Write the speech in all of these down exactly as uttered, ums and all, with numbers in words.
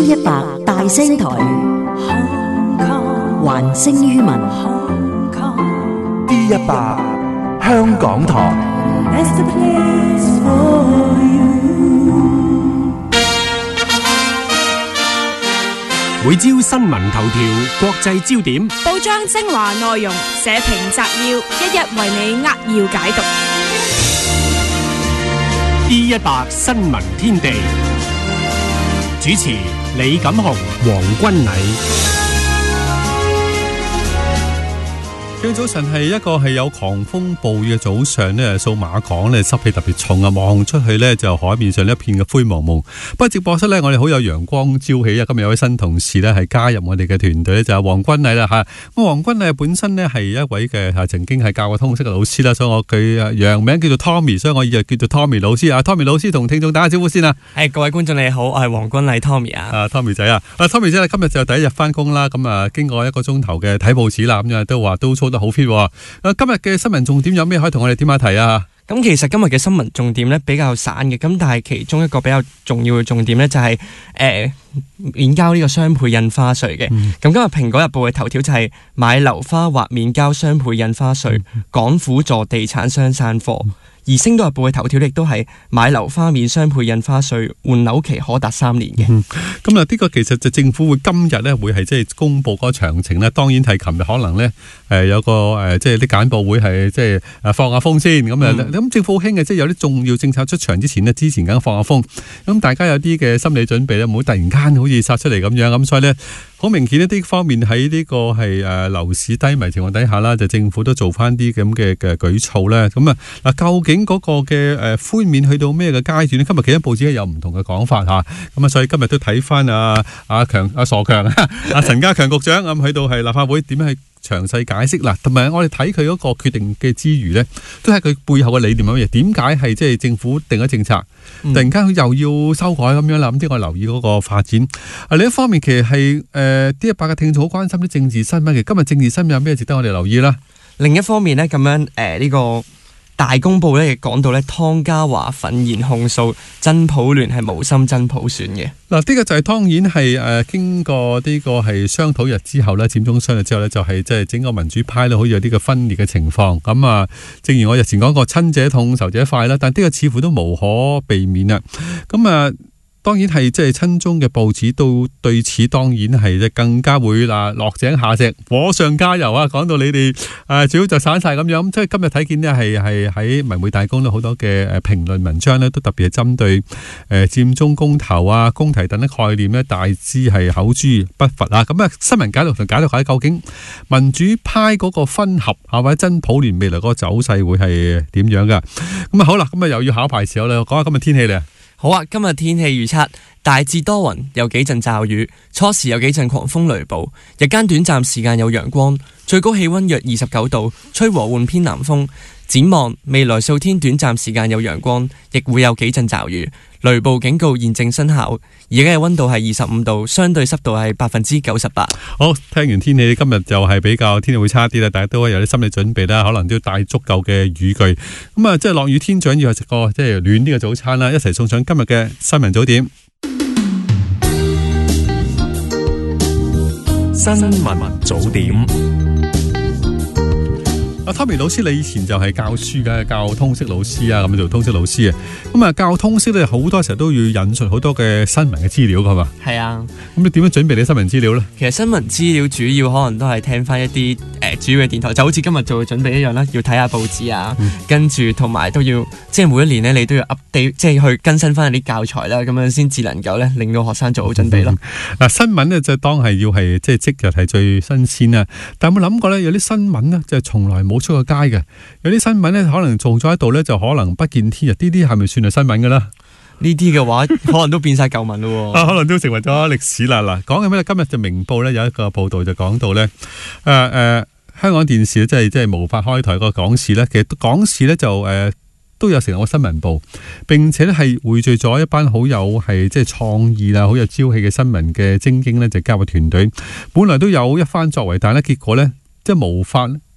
D 一百大聲台，還聲於民。 D 一百香港台。 每朝新聞頭條、國際焦點， 報章精華內容、社評摘要，一日為你扼要解讀。 D 一百新聞天地主持李錦雄、黃君禮。 今早晨係一個係有狂風暴雨嘅早上呢，數碼港呢濕氣特別重啊，望出去呢就海面上一片嘅灰蒙蒙。不過直播室呢，我哋好有陽光朝氣啊！今日有位新同事呢係加入我哋嘅團隊，就係黃君禮啦吓。咁黃君禮本身呢係一位嘅吓曾經係教過通識嘅老師啦，所以我佢洋名叫做 Tommy， 所以我以後叫做 Tommy 老師啊。Tommy 老師同聽眾打下招呼先啊！ 係各位觀眾你好，我係黃君禮 Tommy 啊。 啊 Tommy 仔啊，啊 Tommy 仔，今日就第一日翻工啦。咁啊，經過一個鐘頭嘅睇報紙啦，咁樣都話都操得好 fit。啊，今日嘅新聞重點有咩可以同我哋點下題啊？ 咁其實今日嘅新聞重點咧比較散嘅，咁但係其中一個比較重要嘅重點咧就係、是、誒、呃、免交呢個雙倍印花稅嘅。咁、嗯、今日蘋果日報嘅頭條就係買樓花或免交雙倍印花稅，嗯、港府助地產商散貨。嗯而《星島日報》嘅頭條亦都係買樓花免雙倍印花稅，換樓期可達三年嘅。咁啊、嗯，呢個其實就政府會今日咧會係即係公布嗰個詳情咧。當然係琴日可能咧誒有個誒即係啲簡報會係即係誒放下風先咁啊。咁、嗯、政府好興嘅，即係有啲重要政策出場之前呢，之前梗放下風。咁大家有啲嘅心理準備咧，唔好突然間好似殺出嚟咁樣。咁所以咧好明顯一啲方面喺呢個係誒樓市低迷情況底下啦，就政府都做翻啲咁嘅嘅舉措咧。咁啊嗱，究竟嗰個嘅誒寬免去到咩嘅階段咧？今日幾張報紙有唔同嘅講法吓，咁啊，所以今日都睇翻阿阿強阿傻強阿陳家強局長咁去到係立法會點樣去詳細解釋嗱，同埋我哋睇佢嗰個決定嘅之餘咧，都係佢背後嘅理念係乜嘢？點解係即係政府定咗政策，突然間佢又要修改咁樣啦？咁即係我留意嗰個發展。啊，另一方面其實係誒 D 一百嘅聽眾好關心啲政治新聞嘅。今日政治新聞有咩值得我哋留意啦？ 另一方面咧，咁樣誒呢、呃這個。大公報咧亦講到咧，湯家驊憤然控訴真普聯係無心真普選嘅。 嗱，呢個就係當然係誒經過呢個係商討日之後咧，佔中商討之後咧，就係即係整個民主派咧，好似有啲嘅分裂嘅情況。咁啊，正如我日前講過，親者痛，仇者快啦，但呢個似乎都無可避免啊。咁啊。當然係即係親中嘅報紙都對此當然係更加會嗱落井下石，火上加油啊！講到你哋誒最好就散晒咁樣，即係今日睇見呢係係喺文匯大公都好多嘅誒評論文章呢，都特別係針對誒佔中公投啊、公提等嘅概念呢，大致係口誅筆伐啊！咁啊，新聞解讀同解讀下究竟民主派嗰個分合啊或者真普聯未來嗰個走勢會係點樣噶？咁啊好啦，咁啊又要考牌時候啦，講下今日天氣咧。 好啊，今日天氣預測大致多雲，有幾陣驟雨，初時有幾陣狂風雷暴，日間短暫時間有陽光，最高氣溫約二十九度，吹和緩偏南風。展望未來數天短暫時間有陽光，亦會有幾陣驟雨，雷暴警告現正生效。而家嘅溫度係二十五度，相對濕度係百分之九十八。 好，聽完天氣，今日就係比較天氣會差啲啦，大家都有啲心理準備啦，可能都要帶足夠嘅雨具。咁啊，即係落雨天，最緊要係食個即係暖啲嘅早餐啦。一齊送上今日嘅新聞早點。 新聞早點。 阿 Tommy 老師，你以前就係教書嘅，教通識老師啊，咁做通識老師啊。咁啊，教通識咧，好多時候都要引述好多嘅新聞嘅資料噶嘛。 係啊。咁你點樣準備你新聞資料咧？ 其實新聞資料主要可能都係聽翻一啲誒、呃、主要嘅電台，就好似今日做嘅準備一樣啦，要睇下報紙啊，嗯、跟住同埋都要即係每一年咧，你都要 update， 即係去更新翻啲教材啦，咁樣先至能夠咧令到學生做好準備咯。嗱、 嗯啊，新聞咧就當係要係即係即日係最新鮮啊。但有冇諗過咧？有啲新聞咧就係從來冇出過街嘅，有啲新聞咧可能做咗喺度咧就可能不見天日，呢啲係咪算係新聞噶啦？ 呢啲嘅話可能都變晒舊聞咯， 啊，可能都成為咗歷史啦。嗱，講緊咩？今日就明報咧有一個報道就講到咧，誒、呃、誒、呃，香港電視即係即係無法開台個港視咧，其實港視咧就誒、呃、都有成立個新聞部，並且咧係匯聚咗一班好有係即係創意啦、好有朝氣嘅新聞嘅精英咧，就加入團隊。本來都有一番作為，但係咧結果咧即係無法。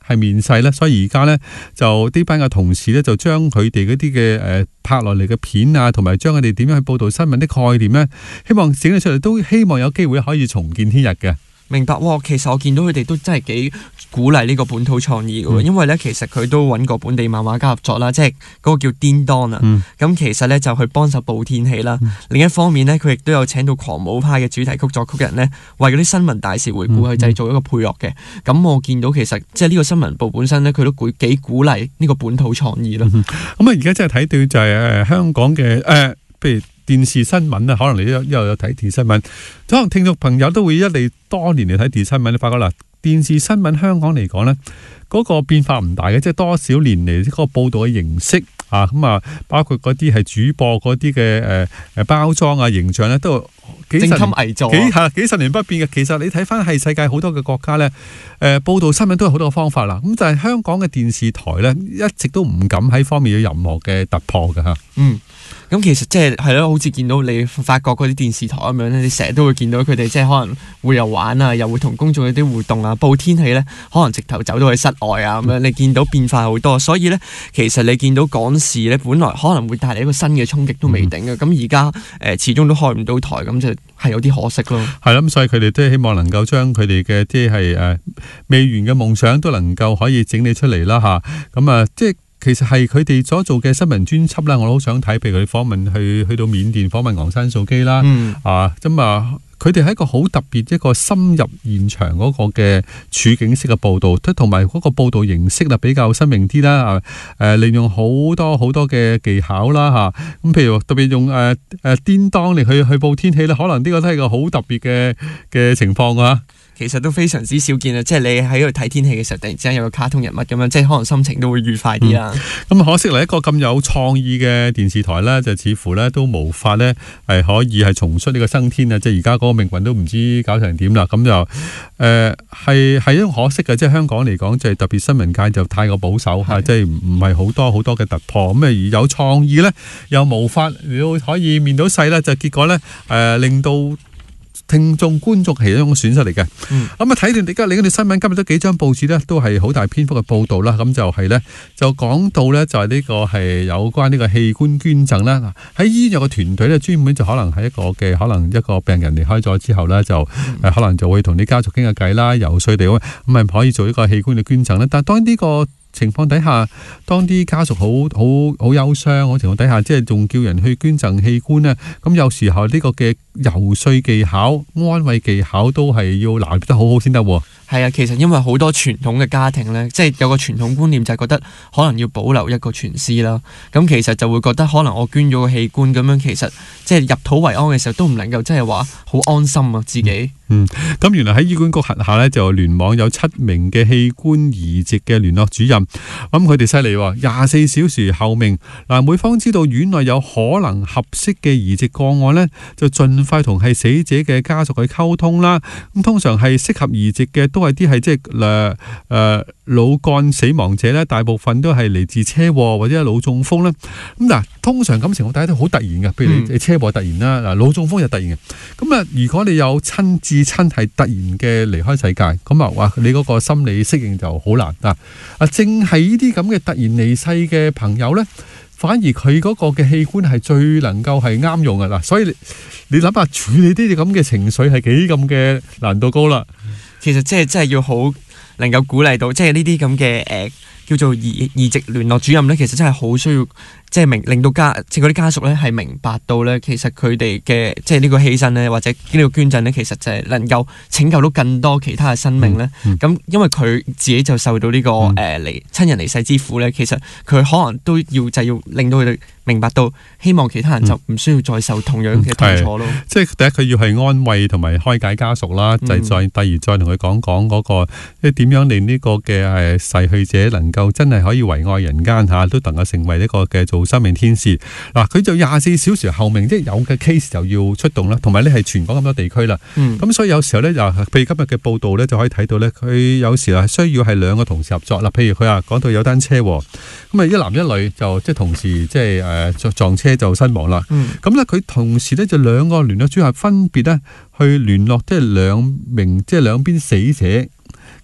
係面世咧，所以而家咧就呢班嘅同事咧就將佢哋嗰啲嘅誒拍落嚟嘅片啊，同埋將佢哋點樣去報導新聞啲概念咧，希望整咗出嚟，都希望有機會可以重見天日嘅。 明白喎，其實我見到佢哋都真係幾鼓勵呢個本土創意嘅喎， 嗯、 因為咧其實佢都揾過本地漫畫家合作啦，即係嗰個叫顛當啊。咁、嗯、其實咧就去幫手報天氣啦。嗯、另一方面咧，佢亦都有請到狂舞派嘅主題曲作曲人咧，為嗰啲新聞大事回顧去製造一個配樂嘅。咁、嗯、我見到其實即係呢個新聞部本身咧，佢都幾幾鼓勵呢個本土創意咯。咁啊、 嗯，而家真係睇到就係誒香港嘅誒，譬、呃、如電視新聞啊，可能你又又有睇電視新聞，可能聽眾朋友都會一嚟多年嚟睇電視新聞，你發覺啦，電視新聞香港嚟講呢，嗰、嗰個變化唔大嘅，即係多少年嚟嗰個報導嘅形式啊，咁啊，包括嗰啲係主播嗰啲嘅誒誒包裝啊、形象咧，都幾十年正襟危坐、啊， 幾係幾十年不變嘅。其實你睇翻係世界好多嘅國家呢，誒、呃、報導新聞都有好多嘅方法啦。咁但係香港嘅電視台呢，一直都唔敢喺方面有任何嘅突破嘅嚇。嗯。 咁其實即係係咯，好似見到你法國嗰啲電視台咁樣咧，你成日都會見到佢哋即係可能會又玩啊，又會同公眾有啲互動啊，報天氣咧，可能直頭走到去室外啊咁樣，你見到變化好多，所以咧其實你見到港視咧，本來可能會帶嚟一個新嘅衝擊都未定嘅，咁而家誒始終都開唔到台，咁就係有啲可惜咯。係啦，咁所以佢哋都希望能夠將佢哋嘅即係誒未完嘅夢想都能夠可以整理出嚟啦嚇，咁啊即係。其實係佢哋所做嘅新聞專輯啦，我都好想睇，譬如佢哋訪問去去到緬甸訪問昂山素姬啦，嗯、啊咁啊，佢哋係一個好特別一個深入現場嗰個嘅處境式嘅報導，同埋嗰個報導形式啊比較新穎啲啦，誒、呃、利用好多好多嘅技巧啦嚇，咁譬如特別用誒誒顛當嚟去去報天氣咧，可能呢個都係個好特別嘅嘅情況啊。 其實都非常之少見啊！即係你喺度睇天氣嘅時候，突然之間有個卡通人物咁樣，即係可能心情都會愉快啲啦。咁、嗯、可惜嚟一個咁有創意嘅電視台呢，就似乎呢都無法呢係可以係重出呢個生天啊！即係而家嗰個命運都唔知搞成點啦。咁就誒係係一種可惜嘅，即係香港嚟講，就係特別新聞界就太過保守嚇，即係唔係好多好多嘅突破。咁啊而有創意呢，又無法你可以面到細呢，就結果呢，誒、呃、令到聽眾觀眾係一種損失嚟嘅。咁啊睇段而家你嗰段新聞，今日都幾張報紙呢，都係好大篇幅嘅報導啦。咁就係呢，就講到呢，就係呢個係有關呢個器官捐贈啦。喺醫院有個團隊呢，專門就可能係一個嘅可能一個病人離開咗之後呢，就誒、嗯、可能就會同啲家屬傾下偈啦，游說地咁咪可以做一個器官嘅捐贈咧。但係當呢個情況底下，當啲家屬好好好憂傷嗰情況底下，即係仲叫人去捐贈器官呢，咁有時候呢個嘅游說技巧、安慰技巧都係要拿捏得好好先得。 係啊，其實因為好多傳統嘅家庭呢，即係有個傳統觀念就係覺得可能要保留一個全屍啦。咁其實就會覺得可能我捐咗個器官咁樣，其實即係入土為安嘅時候都唔能夠即係話好安心啊自己。嗯，咁、嗯、原來喺醫管局轄下呢，就聯網有七名嘅器官移植嘅聯絡主任，咁佢哋犀利喎，廿四小時候命。嗱，每方知道院內有可能合適嘅移植個案呢，就盡快同係死者嘅家屬去溝通啦。咁通常係適合移植嘅都係啲係即係誒誒腦幹死亡者呢，大部分都係嚟自車禍或者係腦中風啦。咁嗱，通常咁情況大家都好突然嘅，譬如你車禍突然啦，嗱腦中風又突然嘅。咁啊，如果你有親至親係突然嘅離開世界，咁啊話你嗰個心理適應就好難啊！啊，正係呢啲咁嘅突然離世嘅朋友呢，反而佢嗰個嘅器官係最能夠係啱用嘅嗱，所以你你諗下處理呢啲咁嘅情緒係幾咁嘅難度高啦。其實即係真係要好能夠鼓勵到，即係呢啲咁嘅誒叫做移移植聯絡主任呢，其實真係好需要。即係明令到家即係嗰啲家屬咧係明白到咧，其實佢哋嘅即係呢個犧牲咧，或者呢個捐贈咧，其實就係能夠拯救到更多其他嘅生命咧。咁、嗯嗯、因為佢自己就受到呢、這個誒離親人離世之苦咧，其實佢可能都要就要令到佢哋明白到，希望其他人就唔需要再受同樣嘅痛楚咯。即係第一，佢要係安慰同埋開解家屬啦，就係、再第二再同佢講講嗰個即係點樣令呢個嘅誒逝去者能夠真係可以為愛人間嚇，都能夠成為呢個嘅做生命天使嗱，佢就廿四小時候命，即係有嘅 case 就要出動啦，同埋咧係全港咁多地區啦。咁、嗯、所以有時候咧，就譬如今日嘅報道咧，就可以睇到咧，佢有時係需要係兩個同事合作啦。譬如佢話講到有單車禍，咁啊一男一女就即係同時即係誒撞車就身亡啦。咁咧佢同時咧就兩個聯絡主任分別咧去聯絡即係兩名即係兩邊死者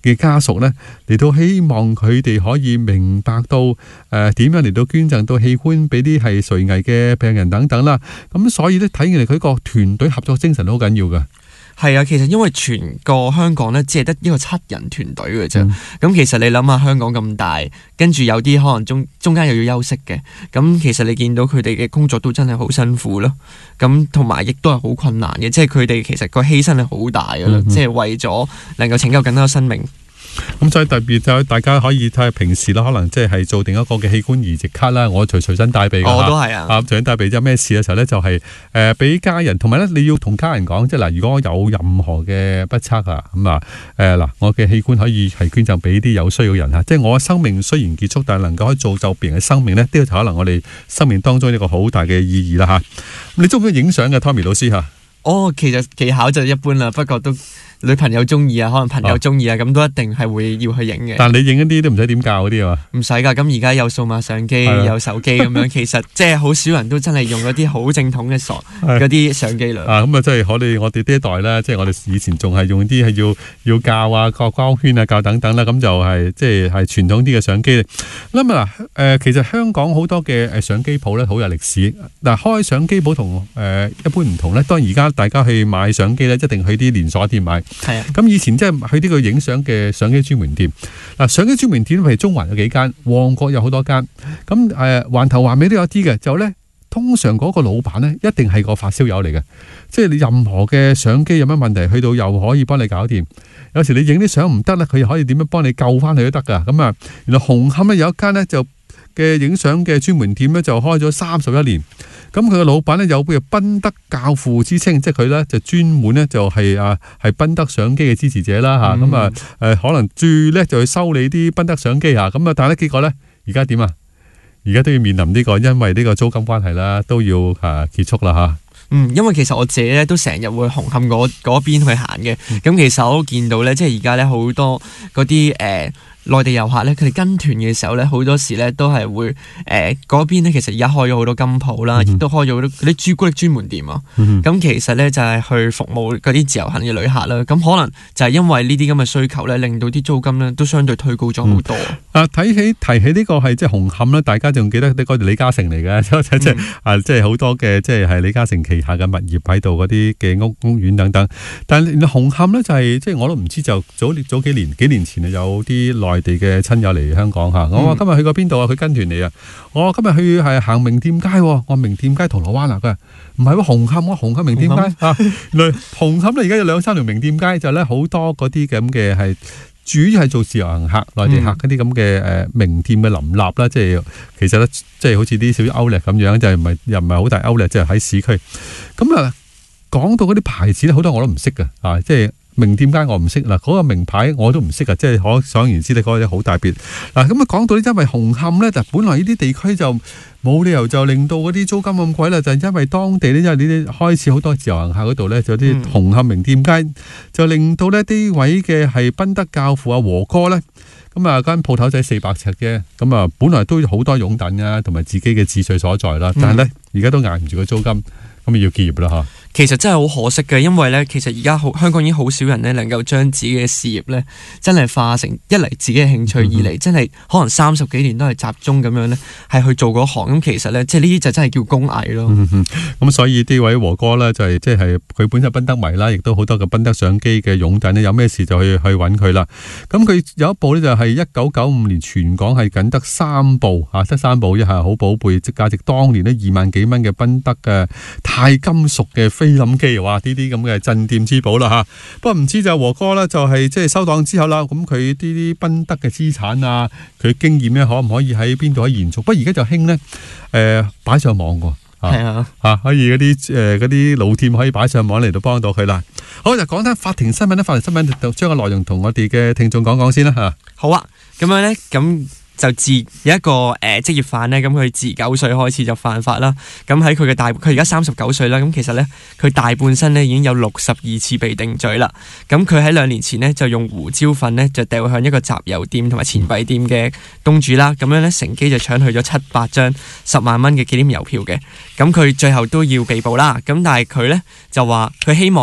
嘅家屬咧，嚟到希望佢哋可以明白到誒點樣嚟到捐贈到器官俾啲係垂危嘅病人等等啦。咁所以咧睇起嚟佢個團隊合作精神都好緊要㗎。 係啊，其實因為全個香港咧，只係得一個七人團隊嘅啫。咁、嗯、其實你諗下香港咁大，跟住有啲可能中中間又要休息嘅。咁其實你見到佢哋嘅工作都真係好辛苦咯。咁同埋亦都係好困難嘅，即係佢哋其實個犧牲係好大噶啦，嗯、即係為咗能夠拯救更多生命。 咁所以特別就大家可以睇下平時啦，可能即係做定一個嘅器官移植卡啦，我隨隨身帶備㗎。 我都係啊。 啊，隨身帶備有咩事嘅時候咧，就係誒俾家人，同埋咧你要同家人講，即係嗱，如果有任何嘅不測啊，咁啊誒嗱，我嘅器官可以係捐贈俾啲有需要嘅人啊，即係我嘅生命雖然結束，但係能夠可以造就別人嘅生命咧，呢個就可能我哋生命當中一個好大嘅意義啦嚇。你中唔中意影相嘅 Tommy 老師嚇？ 哦，其實技巧就一般啦，不過都女朋友中意啊，可能朋友中意啊，咁、哦、都一定係會要去影嘅。 但係你影一啲都唔使點教嗰啲啊？ 唔使㗎，咁而家有數碼相機，有手機咁樣，其實即係好少人都真係用嗰啲好正統嘅傻嗰啲相機啦。啊，咁啊，即係我哋我哋呢一代咧，即係我哋以前仲係用啲係要要教啊，個光圈啊，教等等啦，咁就係即係係傳統啲嘅相機。咁啊嗱，誒其實香港好多嘅誒相機鋪咧，好有歷史。嗱，開相機鋪同誒一般唔同咧，當然而家大家去買相機咧，一定去啲連鎖店買。係啊，咁以前即係去呢個影相嘅相機專門店。嗱，相機專門店譬如中環有幾間，旺角有好多間。咁誒，環頭環尾都有啲嘅。就咧，通常嗰個老闆咧，一定係個發燒友嚟嘅。即係你任何嘅相機有乜問題，去到又可以幫你搞掂。有時你影啲相唔得咧，佢又可以點樣幫你救翻去都得噶。咁啊，原來紅磡咧有一間咧就嘅影相嘅專門店咧，就開咗三十一年。咁佢個老闆咧有叫賓德教父之稱，即係佢咧就專門咧就係啊係賓德相機嘅支持者啦嚇。咁啊誒可能最叻就去收你啲賓德相機啊。咁啊，但係咧結果咧而家點啊？而家都要面臨呢個，因為呢個租金關係啦，都要啊結束啦嚇。 嗯，因為其實我自己咧都成日會紅磡嗰嗰邊去行嘅。咁、嗯、其實我都見到咧，即係而家咧好多嗰啲誒內地遊客咧，佢哋跟團嘅時候咧，好多時咧都係會誒嗰邊咧，其實而家開咗好多金鋪啦，亦、嗯、都開咗好多嗰啲朱古力專門店啊。咁、嗯、其實咧就係、是、去服務嗰啲自由行嘅旅客啦。咁可能就係因為呢啲咁嘅需求咧，令到啲租金咧都相對推高咗好多。嗯、啊，睇起提起呢個係即係紅磡啦，大家仲記得呢個李嘉誠嚟嘅，即係啊，即係好多嘅即係係李嘉誠旗下嘅物業喺度嗰啲嘅屋屋苑等等。但係紅磡咧就係即係我都唔知，就早早幾年幾年前啊有啲內地嘅親友嚟香港嚇，我話今日去過邊度啊？佢跟團嚟啊！我話今日去係行名店街，我話名店街銅鑼灣啊，佢話唔係喎，紅磡喎，紅磡名店街嚇。原來紅磡咧而家有兩三條名店街，就咧好多嗰啲咁嘅係主要係做自由行客、內地客嗰啲咁嘅誒名店嘅林立啦，即係其實咧即係好似啲小歐力咁樣，就係唔係又唔係好大歐力，即係喺市區。咁啊講到嗰啲牌子咧，好多我都唔識㗎啊，即係。名店街我唔識嗱，嗰個名牌我都唔識啊，即係可想而知咧，嗰個好大別嗱。咁啊講到咧，因為紅磡咧，就本來呢啲地區就冇理由就令到嗰啲租金咁貴啦，就係因為當地咧，因為呢啲開始好多自由行客嗰度咧，就有啲紅磡名店街，就令到呢啲位嘅係賓德教父阿和哥咧，咁啊間鋪頭仔四百尺嘅，咁啊本來都好多擁躉啊，同埋自己嘅志趣所在啦，但係咧而家都捱唔住個租金，咁啊要結業啦嚇。 其實真係好可惜嘅，因為咧，其實而家好香港已經好少人咧能夠將自己嘅事業咧，真係化成一嚟自己嘅興趣，嗯、二嚟真係可能三十幾年都係集中咁樣咧，係去做嗰行。咁其實咧，即係呢啲就真係叫工藝咯。咁、嗯嗯、所以呢位和哥咧就係即係佢本身賓德迷啦，亦都好多嘅賓德相機嘅擁躉咧，有咩事就去去揾佢啦。咁佢有一部咧就係一九九五年全港係僅得三部嚇，得三部一係好寶貝，即價值當年呢二萬幾蚊嘅賓德嘅鈦金屬嘅菲林機，哇！呢啲咁嘅鎮店之寶啦嚇，不過唔知就和哥咧就係即係收檔之後啦，咁佢啲啲賓德嘅資產啊，佢經驗咧可唔可以喺邊度可以延續？不過而家就興咧誒擺上網喎，係啊嚇，可以嗰啲誒嗰啲老店可以擺上網嚟到幫到佢啦。好，就講翻法庭新聞咧，法庭新聞就將個內容同我哋嘅聽眾講講先啦嚇。好啊，咁樣咧咁。就自有一個誒、呃、職業犯咧，咁佢自九歲開始就犯法啦。咁喺佢嘅大，佢而家三十九歲啦。咁其實咧，佢大半生咧已經有六十二次被定罪啦。咁佢喺兩年前呢，就用胡椒粉咧就掉向一個集郵店同埋錢幣店嘅東主啦。咁樣咧乘機就搶去咗七百張十萬蚊嘅紀念郵票嘅。咁佢最後都要被捕啦。咁但係佢咧就話佢希望咧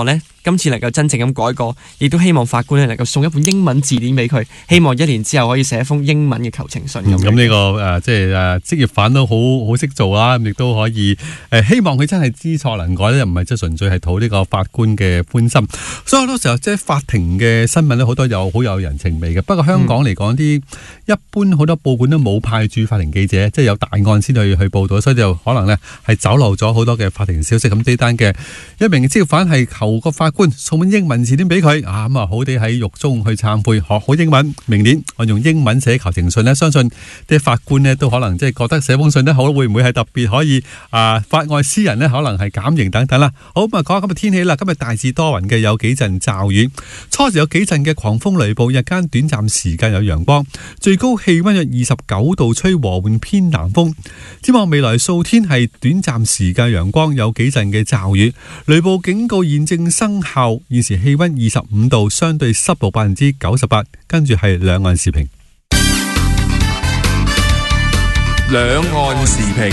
今次能夠真正咁改過，亦都希望法官咧能夠送一本英文字典俾佢，希望一年之後可以寫一封英文嘅求情信咁。 咁呢、嗯這個誒、呃，即係誒職業犯都好好識做啦，亦都可以誒、呃，希望佢真係知錯能改咧，唔係即係純粹係討呢個法官嘅歡心。所以好多時候即係法庭嘅新聞咧，好多有好有人情味嘅。不過香港嚟講，啲、嗯、一般好多報館都冇派駐法庭記者，即係有大案先去去報道，所以就可能呢係走漏咗好多嘅法庭消息。咁呢單嘅一名職業犯係求個法官送本英文字典俾佢啊，咁啊好地喺獄中去懺悔，學好英文。明年我用英文寫求情信呢，相信啲法官呢都可能即係覺得寫封信呢好，會唔會係特別可以啊法外私人呢？可能係減刑等等啦。好，咁啊講下今日天氣啦。今日大致多雲嘅，有幾陣驟雨，初時有幾陣嘅狂風雷暴，日間短暫時間有陽光，最高氣溫約二十九度，吹和緩偏南風。展望未來數天係短暫時間陽光，有幾陣嘅驟雨，雷暴警告現正生效。現時氣溫二十五度，相對濕度百分之九十八。跟住係兩岸時評。 兩岸時評。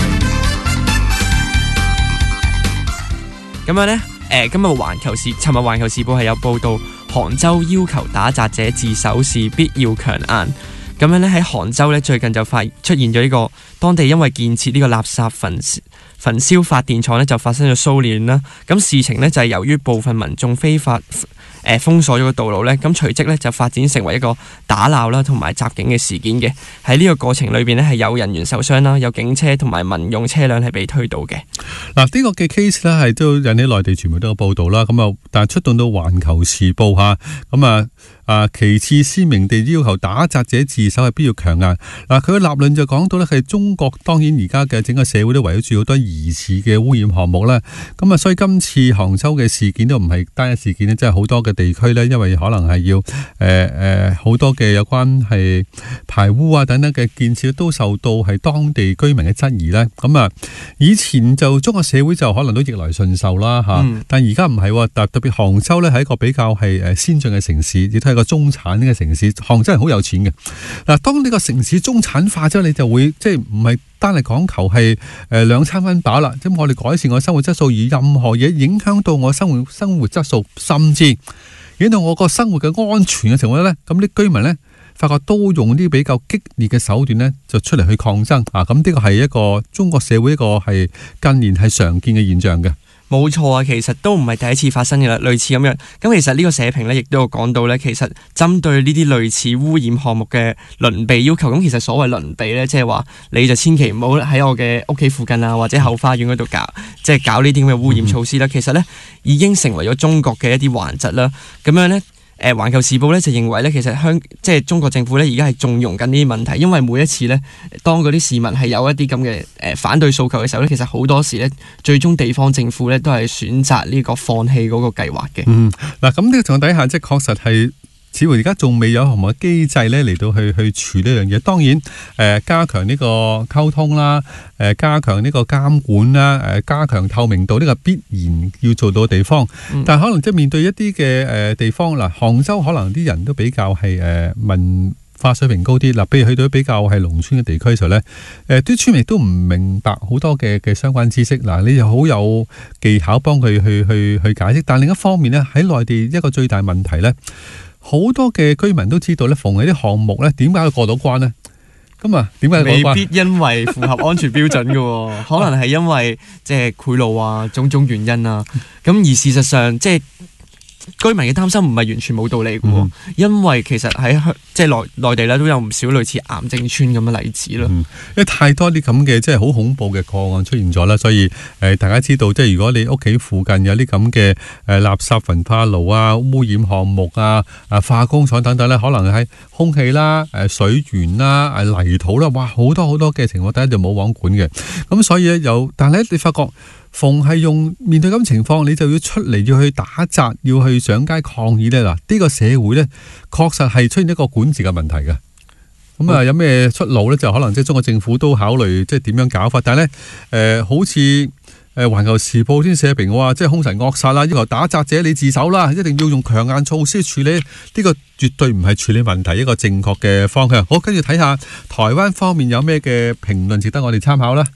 咁樣呢，誒，今日環球時，尋日環球時報係有報道，杭州要求打砸者自首是必要強硬。咁樣呢，喺杭州呢，最近就發出現咗呢個當地因為建設呢個垃圾焚焚燒發電廠呢，就發生咗騷亂啦。咁事情呢，就係由於部分民眾非法誒封鎖咗個道路呢，咁隨即呢，就發展成為一個打鬧啦同埋襲警嘅事件嘅。喺呢個過程裏邊呢，係有人員受傷啦，有警車同埋民用車輛係被推倒嘅。 嗱，呢個嘅 case 呢，係都引起內地傳媒都有報道啦。咁啊，但係出動到環球時報吓，咁啊啊其次鮮明地要求打砸者自首係必要強硬。嗱，佢嘅立論就講到呢，係中國當然而家嘅整個社會都圍繞住好多疑似嘅污染項目啦。咁啊，所以今次杭州嘅事件都唔係單一事件咧，即係好多嘅地區呢，因為可能係要誒誒好多嘅有關係排污啊等等嘅建設都受到係當地居民嘅質疑呢。咁啊，以前就中國社會就可能都逆來順受啦吓，嗯、但而家唔係，特特別杭州呢係一個比較係誒先進嘅城市，亦都係個中產嘅城市。杭州人好有錢嘅。嗱，當呢個城市中產化之後，你就會即係唔係單係講求係誒兩餐溫飽啦，即係我哋改善我生活質素，而任何嘢影響到我生活生活質素，甚至影響到我個生活嘅安全嘅情況咧，咁啲居民咧發覺都用啲比較激烈嘅手段咧，就出嚟去抗爭啊！咁呢個係一個中國社會一個係近年係常見嘅現象嘅。 冇錯啊，其實都唔係第一次發生嘅啦，類似咁樣。咁其實呢個社評呢，亦都有講到呢，其實針對呢啲類似污染項目嘅鄰避要求，咁其實所謂鄰避呢，即係話你就千祈唔好喺我嘅屋企附近啊，或者後花園嗰度搞，即係搞呢啲咁嘅污染措施啦。嗯、其實呢，已經成為咗中國嘅一啲頑疾啦。咁樣呢。誒，環球時報咧就認為咧，其實香即係中國政府咧，而家係縱容緊呢啲問題，因為每一次咧，當嗰啲市民係有一啲咁嘅誒反對訴求嘅時候咧，其實好多時咧，最終地方政府咧都係選擇呢個放棄嗰個計劃嘅。嗯， 嗱，咁呢個情況底下，即係確實係。似乎而家仲未有任何機制咧嚟到去去處理呢樣嘢。當然，誒、呃、加強呢個溝通啦，誒、呃、加強呢個監管啦，誒、呃、加強透明度呢個必然要做到嘅地方。嗯、但係可能即係面對一啲嘅誒地方嗱，杭州可能啲人都比較係誒文化水平高啲嗱，比如去到比較係農村嘅地區嘅時候咧，誒啲村民都唔明白好多嘅嘅相關知識嗱，你就好有技巧幫佢去去去解釋。但另一方面咧，喺內地一個最大問題咧。好多嘅居民都知道咧，逢係啲項目咧，點解佢過到關呢？咁啊，點解過關？ 未必因為符合安全標準嘅，可能係因為即係賄賂啊，種種原因啊。咁而事實上，即係居民嘅擔心唔係完全冇道理嘅，嗯、因為其實喺即係內內地咧都有唔少類似癌症村咁嘅例子咯、嗯。 因為太多啲咁嘅即係好恐怖嘅個案出現咗啦，所以誒、呃、大家知道，即係如果你屋企附近有啲咁嘅誒垃圾焚化爐啊、污染項目啊、啊化工廠等等咧，可能喺空氣啦、誒水源啦、誒泥土啦，哇好多好多嘅情況底下就冇網管嘅，咁所以咧有，但係咧你發覺。逢係用面對咁情況，你就要出嚟要去打砸，要去上街抗議咧。嗱，呢個社會咧確實係出現一個管治嘅問題嘅。咁啊、嗯，有咩出路咧？就可能即係中國政府都考慮即係點樣搞法。但係咧，誒、呃，好似誒《環球時報》先社評話，即係兇神惡煞啦，要求打砸者你自首啦，一定要用強硬措施處理。呢、這個絕對唔係處理問題一個正確嘅方向。好，跟住睇下台灣方面有咩嘅評論值得我哋參考啦。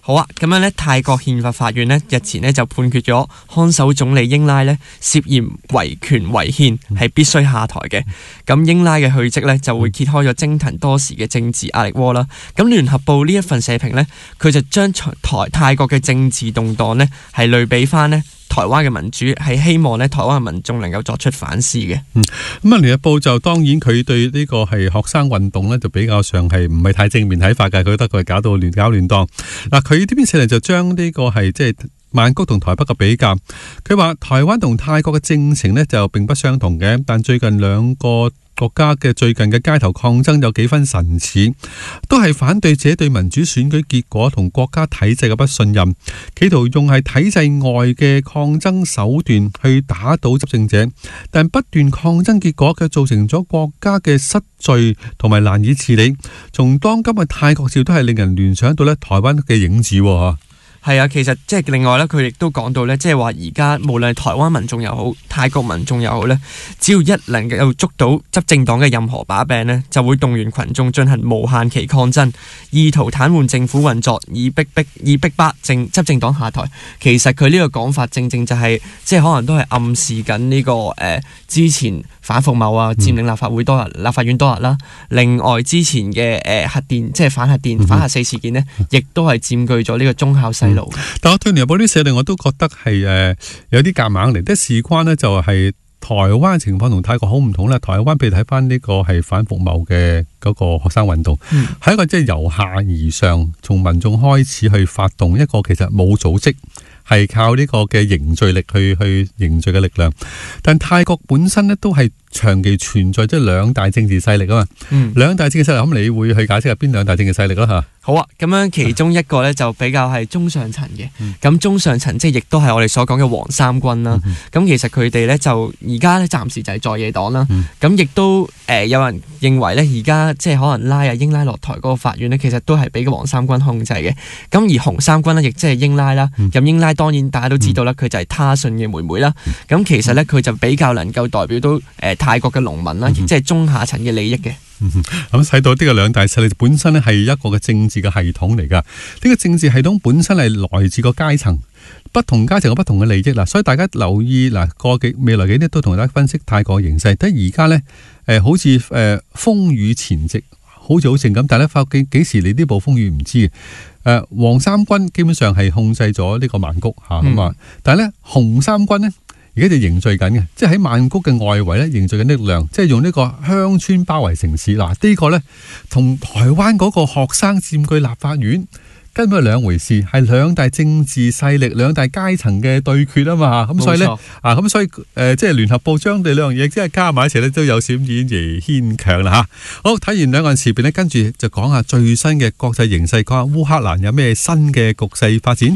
好啊，咁樣呢，泰國憲法法院呢日前呢就判決咗看守總理英拉呢涉嫌違權違憲，係必須下台嘅。咁英拉嘅去職呢就會揭開咗蒸騰多時嘅政治壓力鍋啦。咁聯合報呢一份社評呢，佢就將台泰國嘅政治動盪呢係類比翻呢台灣嘅民主，係希望咧台灣嘅民眾能夠作出反思嘅。 嗯，咁啊，聯合報就當然佢對呢個係學生運動咧，就比較上係唔係太正面睇法嘅，佢覺得佢搞到亂搞亂當。嗱，佢呢邊寫嚟就將呢個係即係曼谷同台北嘅比較，佢話台灣同泰國嘅政情呢就並不相同嘅，但最近兩個國家嘅最近嘅街頭抗爭有幾分神似，都係反對者對民主選舉結果同國家體制嘅不信任，企圖用係體制外嘅抗爭手段去打倒執政者，但不斷抗爭結果嘅造成咗國家嘅失序同埋難以治理。從當今嘅泰國照都係令人聯想到咧台灣嘅影子。 係啊，其實即係另外咧，佢亦都講到咧，即係話而家無論係台灣民眾又好，泰國民眾又好咧，只要一能夠捉到執政黨嘅任何把柄咧，就會動員群眾進行無限期抗爭，意圖癱瘓政府運作，以逼逼以逼迫政執政黨下台。其實佢呢個講法正正就係、是、即係可能都係暗示緊呢、這個誒、呃、之前反服貿啊，佔領立法會多日、立法院多日啦。另外之前嘅誒、呃、核電即係反核電、反核四事件呢，亦都係佔據咗呢個中校西。嗯、 但我對聯合報啲社論我都覺得係誒有啲夾硬嚟，即係事關呢就係台灣情況同泰國好唔同啦。台灣譬如睇翻呢個係反服貿嘅嗰個學生運動，係、嗯、一個即係由下而上，從民眾開始去發動一個其實冇組織，係靠呢個嘅凝聚力去去凝聚嘅力量。但泰國本身呢都係長期存在即係兩大政治勢力啊嘛。嗯，兩大政治勢力，咁你會去解釋係邊兩大政治勢力啦吓？ 好啊，咁樣其中一個咧就比較係中上層嘅，咁、嗯、中上層即係亦都係我哋所講嘅黃三軍啦。咁、嗯、其實佢哋咧就而家咧暫時就係在野黨啦。咁、嗯、亦都誒、呃、有人認為咧而家即係可能拉啊英拉落台嗰個法院咧，其實都係俾個黃三軍控制嘅。咁而紅三軍咧亦即係英拉啦。咁、嗯、英拉當然大家都知道啦，佢就係他信嘅妹妹啦。咁、嗯、其實咧佢就比較能夠代表到誒、呃、泰國嘅農民啦，亦即係中下層嘅利益嘅。 咁睇到呢個兩大勢力本身咧係一個嘅政治嘅系統嚟噶，呢、這個政治系統本身係來自個階層，不同階層有不同嘅利益啦，所以大家留意嗱，過幾未來幾日都同大家分析泰國嘅形勢。睇而家咧，誒、呃，好似誒、呃、風雨前夕，好似好靜咁，但係咧發幾幾時你呢暴風雨唔知嘅。誒、呃，黃三軍基本上係控制咗呢個曼谷吓咁啊，但係咧紅三軍咧。而家就凝聚緊嘅，即係喺曼谷嘅外圍咧凝聚緊力量，即係用呢個鄉村包圍城市。嗱，呢個咧同台灣嗰個學生佔據立法院根本係兩回事，係兩大政治勢力、兩大階層嘅對決啊嘛。咁所以咧啊，咁所以誒、呃，即係聯合報將你兩樣嘢即係加埋一齊咧，都有少少演而牽強啦吓。好，睇完兩岸時變咧，跟住就講下最新嘅國際形勢，講下烏克蘭有咩新嘅局勢發展。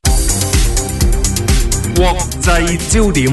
國際焦點。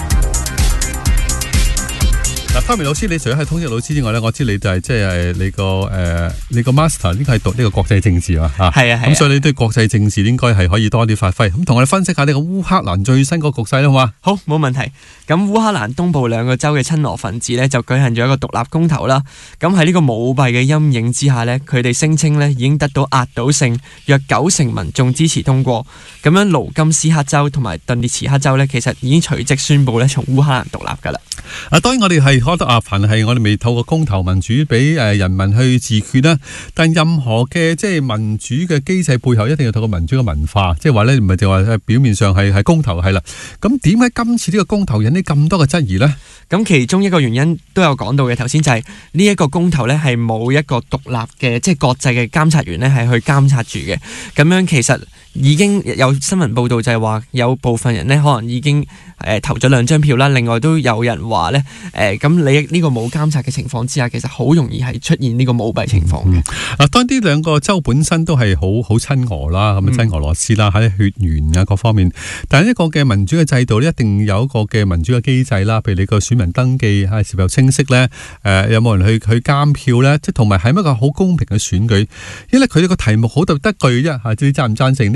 嗱 ，Tommy老師，你除咗係通識老師之外咧，我知你就係即係你個誒、呃，你個 master 呢個係讀呢個國際政治啊，吓係啊，咁所以你對國際政治應該係可以多啲發揮。咁同我哋分析下呢個烏克蘭最新個局勢啦，好嘛？ 好，冇問題。咁烏克蘭東部兩個州嘅親俄分子呢，就舉行咗一個獨立公投啦。咁喺呢個舞弊嘅陰影之下呢，佢哋聲稱呢已經得到壓倒性，約九成民眾支持通過。咁樣盧甘斯克州同埋頓涅茨克州呢，其實已經隨即宣布呢從烏克蘭獨立噶啦。 啊，當然我哋係覺得啊，凡係我哋未透過公投民主俾誒人民去自決啦，但任何嘅即係民主嘅機制背後一定要透過民主嘅文化，即係話咧唔係就話表面上係係公投係啦。咁點解今次呢個公投引起咁多嘅質疑呢？ 咁其中一個原因都有講到嘅，頭先就係呢一個公投呢係冇一個獨立嘅即係國際嘅監察員呢係去監察住嘅。咁樣其實已經有新聞報道就係話有部分人呢可能已經誒、呃、投咗兩張票啦，另外都有人話呢，誒咁你呢個冇監察嘅情況之下，其實好容易係出現呢個舞弊情況嘅。啊、嗯，當呢兩個州本身都係好好親俄啦，咁親俄羅斯啦，喺血緣啊各方面，但係一個嘅民主嘅制度一定有一個嘅民主嘅機制啦，譬如你個選民登記係是否清晰呢？誒、呃、有冇人去去監票呢？即係同埋係一個好公平嘅選舉。因為佢哋個題目好特得句啫嚇，你贊唔贊成呢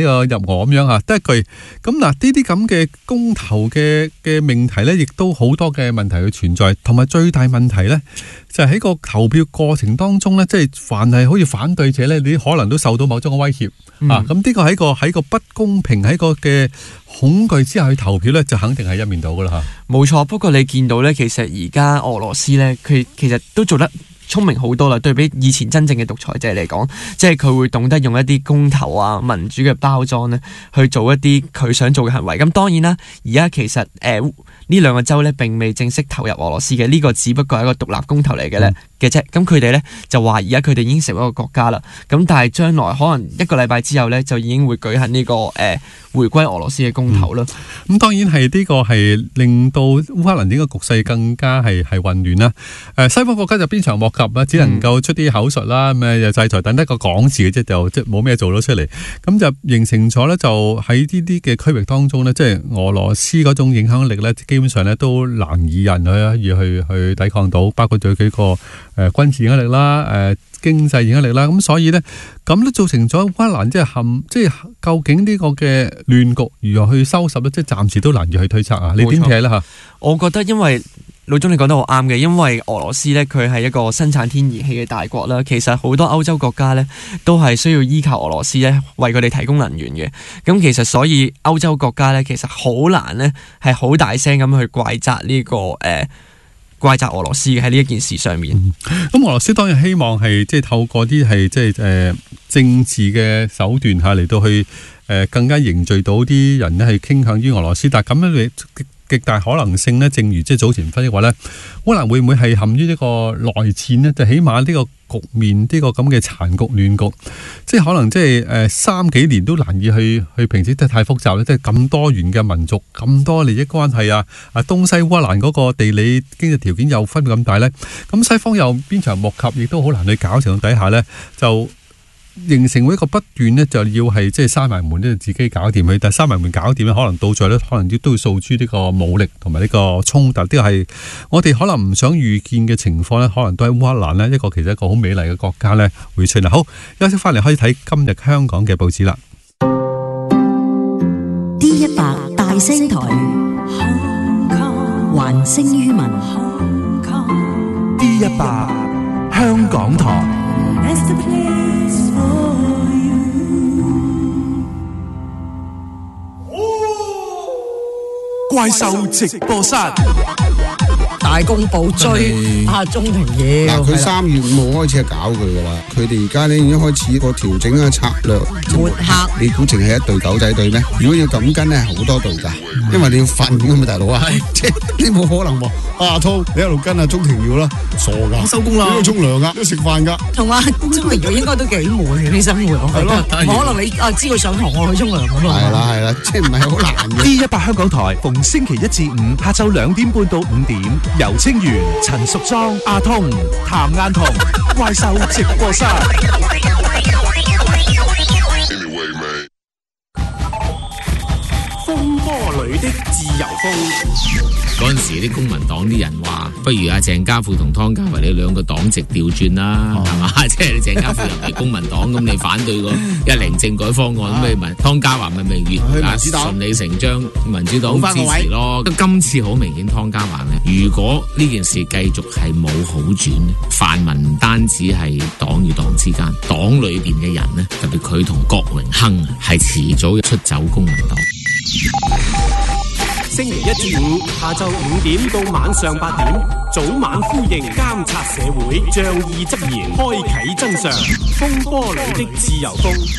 個入俄咁樣嚇，得一句。咁嗱，呢啲咁嘅公投嘅嘅命題咧，亦都好多嘅問題去存在，同埋最大問題咧就係喺個投票過程當中咧，即係凡係好似反對者咧，你可能都受到某種嘅威脅、嗯、啊。咁呢個喺個喺個不公平喺個嘅恐懼之下去投票咧，就肯定係一面倒噶啦嚇。 冇錯，不過你見到咧，其實而家俄羅斯咧，佢其實都做得聰明好多啦，對比以前真正嘅獨裁者嚟講，即係佢會懂得用一啲公投啊、民主嘅包裝咧，去做一啲佢想做嘅行為。咁當然啦，而家其實誒呢兩個州咧並未正式投入俄羅斯嘅，呢、這個只不過係一個獨立公投嚟嘅咧嘅啫。咁佢哋咧就話而家佢哋已經成為一個國家啦。咁但係將來可能一個禮拜之後咧，就已經會舉行呢、這個誒、呃、回歸俄羅斯嘅公投啦。咁、 嗯、當然係呢個係令到烏克蘭呢個局勢更加係係混亂啦。誒西方國家就鞭長莫及啦，只能夠出啲口述啦，咩又制裁等得個講字嘅啫，就即係冇咩做到出嚟。咁就形成咗咧，就喺呢啲嘅區域當中咧，即係俄羅斯嗰種影響力咧，基本上咧都難以人去去去抵抗到，包括咗幾個誒軍事影響力啦、誒經濟影響力啦。咁所以咧，咁都造成咗烏克蘭即係陷，即係究竟呢個嘅亂局如何去收拾咧？即係暫時都難以去推測啊！你點睇咧嚇？ 我覺得因為老總你講得好啱嘅，因為俄羅斯咧佢係一個生產天然氣嘅大國啦，其實好多歐洲國家咧都係需要依靠俄羅斯咧為佢哋提供能源嘅。咁其實所以歐洲國家咧其實好難咧係好大聲咁去怪責呢、這個誒、呃、怪責俄羅斯嘅喺呢一件事上面。咁、 嗯、俄羅斯當然希望係即係透過啲係即係誒政治嘅手段下嚟到去誒、呃、更加凝聚到啲人咧係傾向於俄羅斯，但係咁樣你極大可能性呢，正如即係早前分析話呢，可能會唔會係陷於呢個內戰呢？就起碼呢個局面，呢、呢個咁嘅殘局亂局，即係可能即係誒三幾年都難以去去平息得太複雜咧。即係咁多元嘅民族，咁多利益關係啊，啊東西烏克蘭嗰個地理經濟條件又分咁大呢。咁西方又鞭長莫及，亦都好難去搞情況底下呢，就形成一個不斷呢，就要係即係閂埋門咧，自己搞掂佢。但係閂埋門搞掂咧，可能到最後咧，可能都要訴諸呢個武力同埋呢個衝突。呢個係我哋可能唔想預見嘅情況咧，可能都喺烏克蘭呢一個其實一個好美麗嘅國家咧會出現。好，休息翻嚟可以睇今日香港嘅報紙啦。 D 一百大聲台，還聲於民。 D 一百香港台。怪獸直播室， 大公報追阿鍾庭耀。 嗱，佢三月五號開始係搞佢噶啦，佢哋而家咧已經開始一個調整嘅策略。 抹黑， 你估淨係一隊狗仔隊咩？如果要咁跟咧，好多隊噶，因為你要訓噶嘛，大佬啊，即係你冇可能喎。阿濤，你喺度跟阿鍾庭耀啦，傻噶，收工啦，喺度沖涼噶，都食飯噶。 同阿鍾庭耀應該都幾悶嘅啲生活，係咯。可能你啊知佢想同我去沖涼咁咯。係啦係啦，即係唔係好難嘅。 D 一百香港台逢星期一至五下晝兩點半到五點，由清源、陳淑莊、阿通、譚雁彤，怪獸直播室。 風波裏的自由風。 嗰陣時啲公民黨啲人話，不如阿鄭家富同湯家驊你兩個黨籍調轉啦，係、哦、嘛？即係你鄭家富入嚟公民黨，咁你反對個一零政改方案，咁你咪湯家驊咪咪越順理成章民主黨支持咯。今次好明顯湯家驊咧，如果呢件事繼續係冇好轉，泛民唔單止係黨與黨之間，黨裏邊嘅人呢，特別佢同郭榮鏗係遲早出走公民黨。 星期一至五下晝五點到晚上八點，早晚呼應監察社會，仗義執言，開啟真相。風波裏的自由風。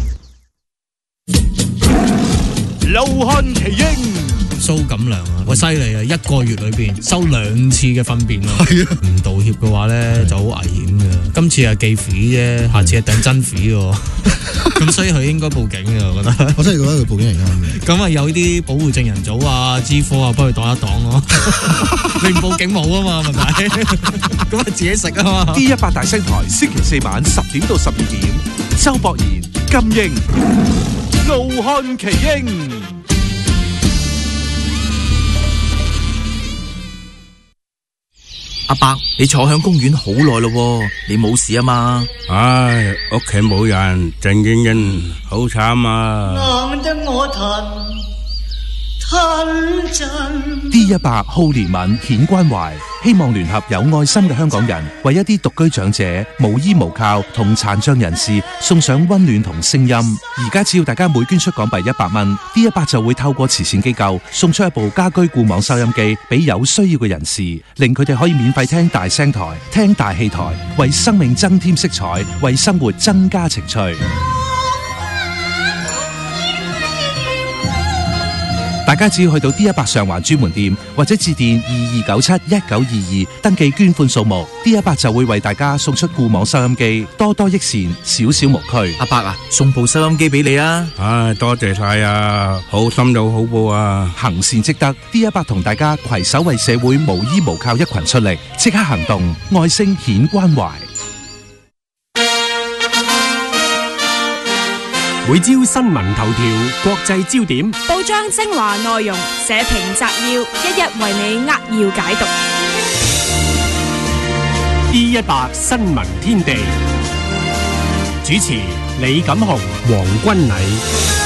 流汗奇英蘇錦良啊，我犀利啊！一個月裏邊收兩次嘅糞便啊，唔道歉嘅話咧就好危險嘅。今次係記匪啫，下次係掟真匪嘅，咁所以佢應該報警嘅。我覺得， 我真係覺得佢報警係啱嘅。 咁啊有啲保護證人組啊、支科啊，幫佢擋一擋咯。你唔報警冇啊嘛，係咪？咁啊自己食啊嘛。 D 一百大聲台星期四晚十點到十二點，周博賢、金英、怒漢奇英。 阿伯，你坐響公園好耐咯，你冇事啊嘛？ 唉，屋企冇人，靜英英，好慘啊！ 硬得我騰騰震。 D 一百好憐憫顯關懷，希望聯合有愛心嘅香港人，為一啲獨居長者、無依無靠同殘障人士送上溫暖同聲音。而家只要大家每捐出港幣一百蚊 ，D 一百就會透過慈善機構送出一部家居固網收音機俾有需要嘅人士，令佢哋可以免費聽大聲台、聽大氣台，為生命增添色彩，為生活增加情趣。大家只要去到 D 一百上環專門店，或者致電二二九七一九二二登記捐款數目 ，D 一百就會為大家送出固網收音機，多多益善，少少無拘。 阿伯啊，送部收音機俾你啊！ 唉，多謝晒啊，好心有好報啊！ 行善積德 ，D 一百同大家攜手為社會無依無靠一群出力，即刻行動，愛聲顯關懷。 每朝新聞頭條、國際焦點、 報章精華內容、社評摘要，一一為你扼要解讀。 D 一百新聞天地主持李錦雄、黃君禮。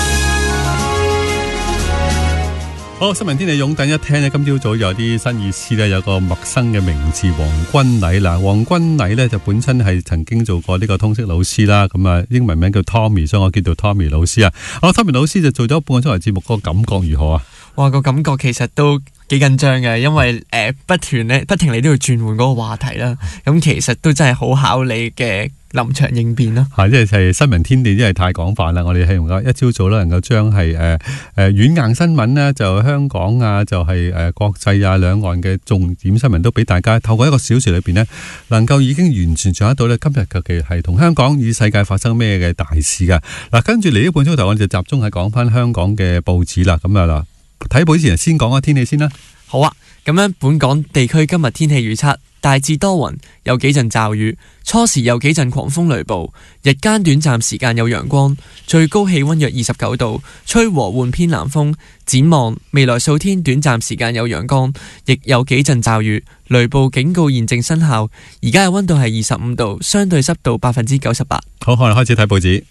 好，新聞天地擁躉一聽咧，今朝早有啲新意思咧，有個陌生嘅名字黃君禮啦。黃君禮咧就本身係曾經做過呢個通識老師啦，咁啊英文名叫 Tommy， 所以我叫做 Tommy 老師啊。好 Tommy 老師就做咗半個鐘頭節目，個感覺如何啊？ 哇，個感覺其實都幾緊張嘅，因為誒、呃、不斷咧不停你都要轉換嗰個話題啦。咁其實都真係好考你嘅臨場應變啦。 係，即係係新聞天地，真係太廣泛啦。我哋係用一朝早咧，能夠將係誒誒軟硬新聞呢，就香港啊，就係、是、誒、呃、國際啊，兩岸嘅重點新聞都俾大家透過一個小時裏邊呢，能夠已經完全掌握到咧今日尤其係同香港以世界發生咩嘅大事噶。嗱，跟住嚟呢半鐘頭，我哋就集中係講翻香港嘅報紙啦。咁啊嗱。睇報之前先講下天氣先啦。 好啊，咁樣本港地區今日天氣預測大致多雲，有幾陣驟雨，初時有幾陣狂風雷暴，日間短暫時間有陽光，最高氣溫約二十九度，吹和緩偏南風。展望未來數天短暫時間有陽光，亦有幾陣驟雨，雷暴警告現正生效。而家嘅溫度係二十五度，相對濕度百分之九十八。 好，我哋開始睇報紙。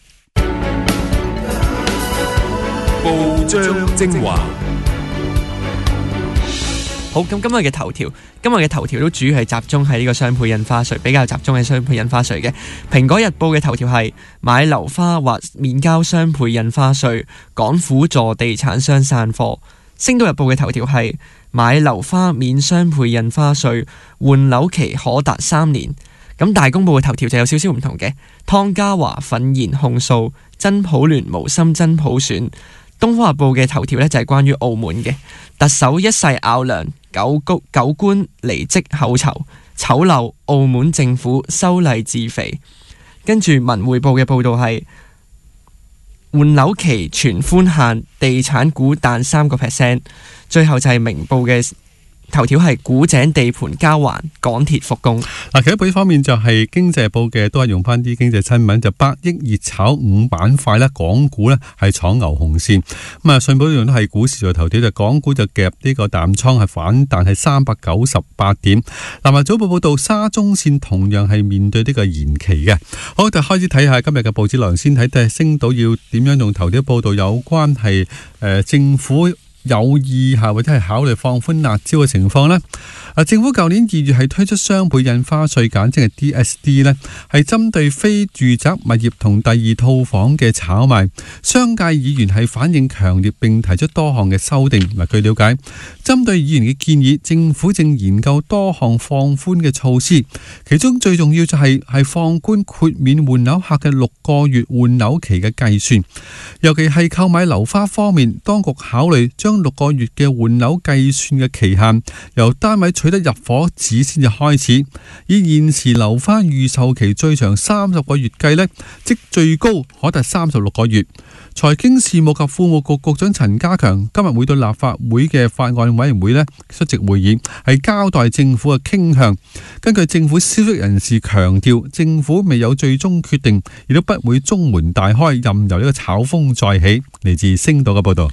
報章精華。 好，咁今日嘅頭條，今日嘅頭條都主要係集中喺呢個雙倍印花稅，比較集中喺雙倍印花稅嘅。蘋果日報嘅頭條係買樓花或免交雙倍印花稅，港府助地產商散貨。星島日報嘅頭條係買樓花免雙倍印花稅，換樓期可達三年。咁大公報嘅頭條就有少少唔同嘅，湯家驊憤然控訴真普聯無心真普選。東方日報嘅頭條呢，就係關於澳門嘅，特首一世咬糧，九高九官離職口籌，醜陋澳門政府修例自肥。跟住文匯報嘅報道係換樓期全寬限，地產股彈三個 percent。最後就係明報嘅頭條係古井地盤交還，港鐵復工。 嗱，其他報紙方面就係經濟日報嘅，都係用翻啲經濟新聞，就百億熱炒五板塊咧，港股咧係闖牛熊線。咁啊，信報用都係股市做頭條，就港股就夾呢個淡倉係反彈係三百九十八點。南華早報報道，沙中線同樣係面對呢個延期嘅。好，就開始睇下今日嘅報紙內容，先睇睇星島要點樣用頭條報道有關係誒、呃、政府有意下或者係考慮放寬辣招嘅情況呢？啊，政府舊年二月係推出雙倍印花稅，簡稱係 D S D 呢，係針對非住宅物業同第二套房嘅炒賣。商界議員係反應強烈，並提出多項嘅修訂。嗱，據了解，針對議員嘅建議，政府正研究多項放寬嘅措施，其中最重要就係係放寬豁免換樓客嘅六個月換樓期嘅計算，尤其係購買樓花方面，當局考慮將六個月嘅換樓計算嘅期限由單位取得入伙紙先至開始，以現時樓花預售期最長三十個月計呢，即最高可達三十六個月。財經事務及庫務局局長陳家強今日會到立法會嘅法案委員會呢出席會議，係交代政府嘅傾向。根據政府消息人士強調，政府未有最終決定，亦都不會中門大開，任由呢個炒風再起。嚟自星島嘅報道。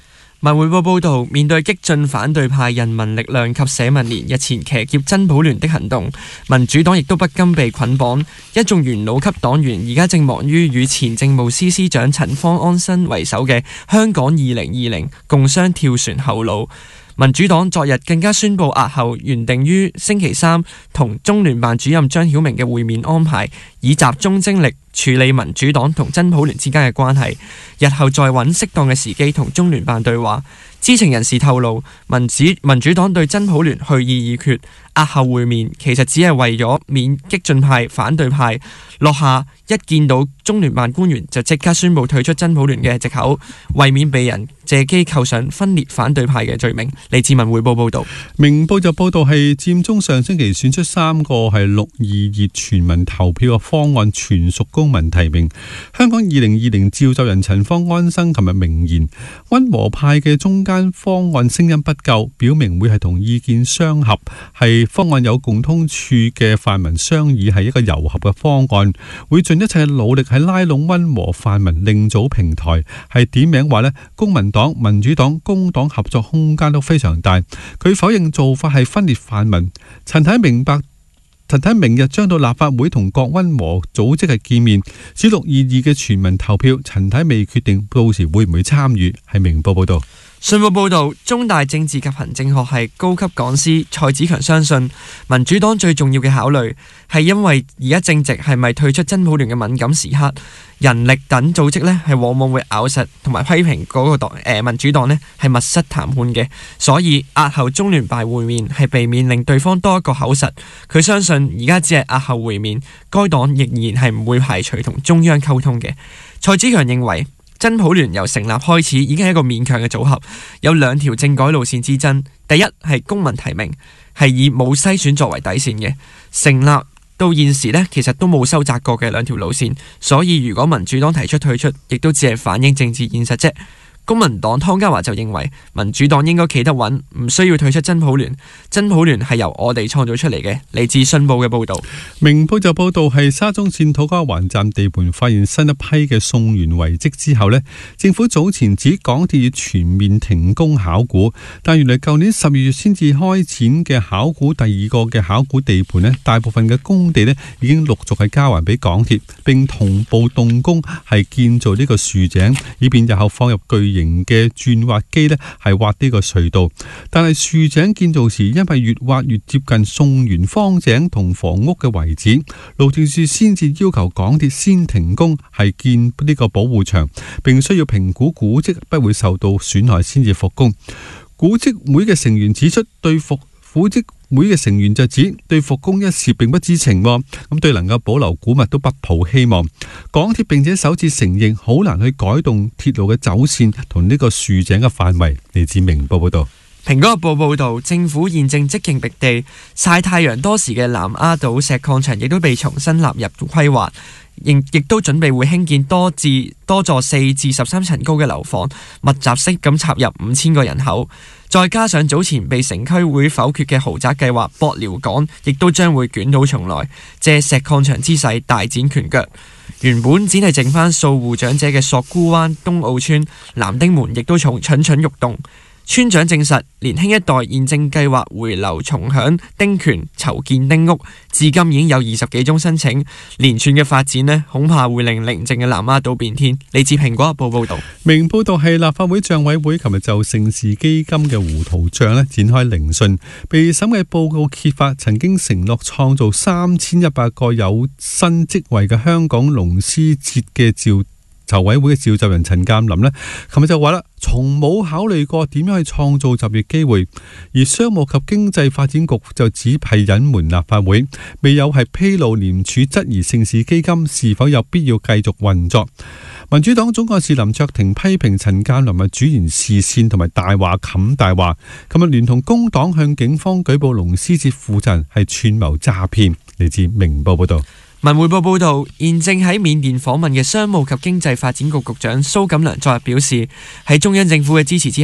文匯報報導，面對激進反對派人民力量及社民連日前騎劫真普聯的行動，民主黨亦都不甘被捆綁，一眾元老級黨員而家正忙於與前政務司司長陳方安生為首嘅香港二零二零共商跳船後路。民主黨昨日更加宣布押後原定於星期三同中聯辦主任張曉明嘅會面安排，以集中精力處理民主黨同真普聯之間嘅關係，日後再揾適當嘅時機同中聯辦對話。知情人士透露，民主民主黨對真普聯去意已決，押後會面其實只係為咗免激進派反對派落下一見到中聯辦官員就即刻宣布退出真普聯嘅藉口，為免被人借機扣上分裂反對派嘅罪名。嚟自文匯報報導， 明報就報道係佔中上星期選出三個係六二二全民投票嘅方案，全屬公民提名。香港二零二零召集人陳方安生琴日明言，溫和派嘅中間方案聲音不夠，表明會係同意見相合，係方案有共通處嘅泛民商議係一個糅合嘅方案，會盡一切努力喺拉攏溫和泛民另組平台。係點名話呢，公民黨、民主黨、工黨合作空間都非常大。佢否認做法係分裂泛民。陳太明白。陳太明日將到立法會同各溫和組織係見面，指六二二嘅全民投票，陳太未決定到時會唔會參與。係明報報道。 信報報導，中大政治及行政學系高級講師蔡子強相信，民主黨最重要嘅考慮係因為而家正值係咪退出真普聯嘅敏感時刻，人力等組織呢係往往會咬實同埋批評嗰個黨、呃、民主黨呢係密室談判嘅，所以押後中聯辦會面係避免令對方多一個口實。佢相信而家只係押後會面，該黨仍然係唔會排除同中央溝通嘅。蔡子強認為，真普聯由成立開始已經係一個勉強嘅組合，有兩條政改路線之爭。第一係公民提名，係以冇篩選作為底線嘅，成立到現時呢，其實都冇收窄過嘅兩條路線。所以如果民主黨提出退出，亦都只係反映政治現實啫。公民黨湯家驊就認為民主黨應該企得穩，唔需要退出真普聯。真普聯係由我哋創造出嚟嘅。嚟自信報嘅報導， 明報就報道係沙中線土瓜灣站地盤發現新一批嘅宋元遺跡之後呢，政府早前指港鐵要全面停工考古，但原來舊年十二月先至開展嘅考古第二個嘅考古地盤呢，大部分嘅工地呢已經陸續係交還俾港鐵，並同步動工係建造呢個豎井，以便日後放入巨型嘅鑽挖機呢係挖呢個隧道。但係豎井建造時，因為越挖越接近宋元方井同房屋嘅遺址，路政署先至要求港鐵先停工係建呢個保護牆，並需要評估古蹟不會受到損害先至復工。古蹟會嘅成員指出，對復古蹟會嘅成員就指對復工一事並不知情，咁對能夠保留古物都不抱希望。港鐵並且首次承認好難去改動鐵路嘅走線同呢個豎井嘅範圍。嚟自明報報道。 蘋果日報報導，政府現正積極覓地曬太陽多時嘅南丫島石礦場亦都被重新納入規劃，亦亦都準備會興建多至多座四至十三層高嘅樓房，密集式咁插入五千個人口。再加上早前被城區會否決嘅豪宅計劃博寮港，亦都將會捲土重來，借石礦場之勢大展拳腳。原本只係剩翻數戶長者嘅索罟灣東澳村、南丁門，亦都從蠢蠢欲動。村長證實，年輕一代現正計劃回流重享丁權，籌建丁屋，至今已經有二十幾宗申請，連串嘅發展呢，恐怕會令寧靜嘅南丫島變天。嚟自蘋果日報報道。 明報道係立法會帳委會琴日就盛事基金嘅糊塗帳呢展開聆訊，被審嘅報告揭發，曾經承諾創造三千一百個有薪職位嘅香港龍獅節嘅召籌委會嘅召集人陳鑑林呢，琴日就話啦，從冇考慮過點樣去創造就業機會，而商務及經濟發展局就只係隱瞞立法會，未有係披露廉署質疑盛事基金是否有必要繼續運作。民主黨總幹事林卓廷批評陳鑑林嘅主言視線同埋大話冚大話，琴日聯同工黨向警方舉報龍獅節負責人係串謀詐騙。嚟自明報報道。 文匯報報導，現正喺緬甸訪問嘅商務及經濟發展局局長蘇錦樑昨日表示，喺中央政府嘅支持之下，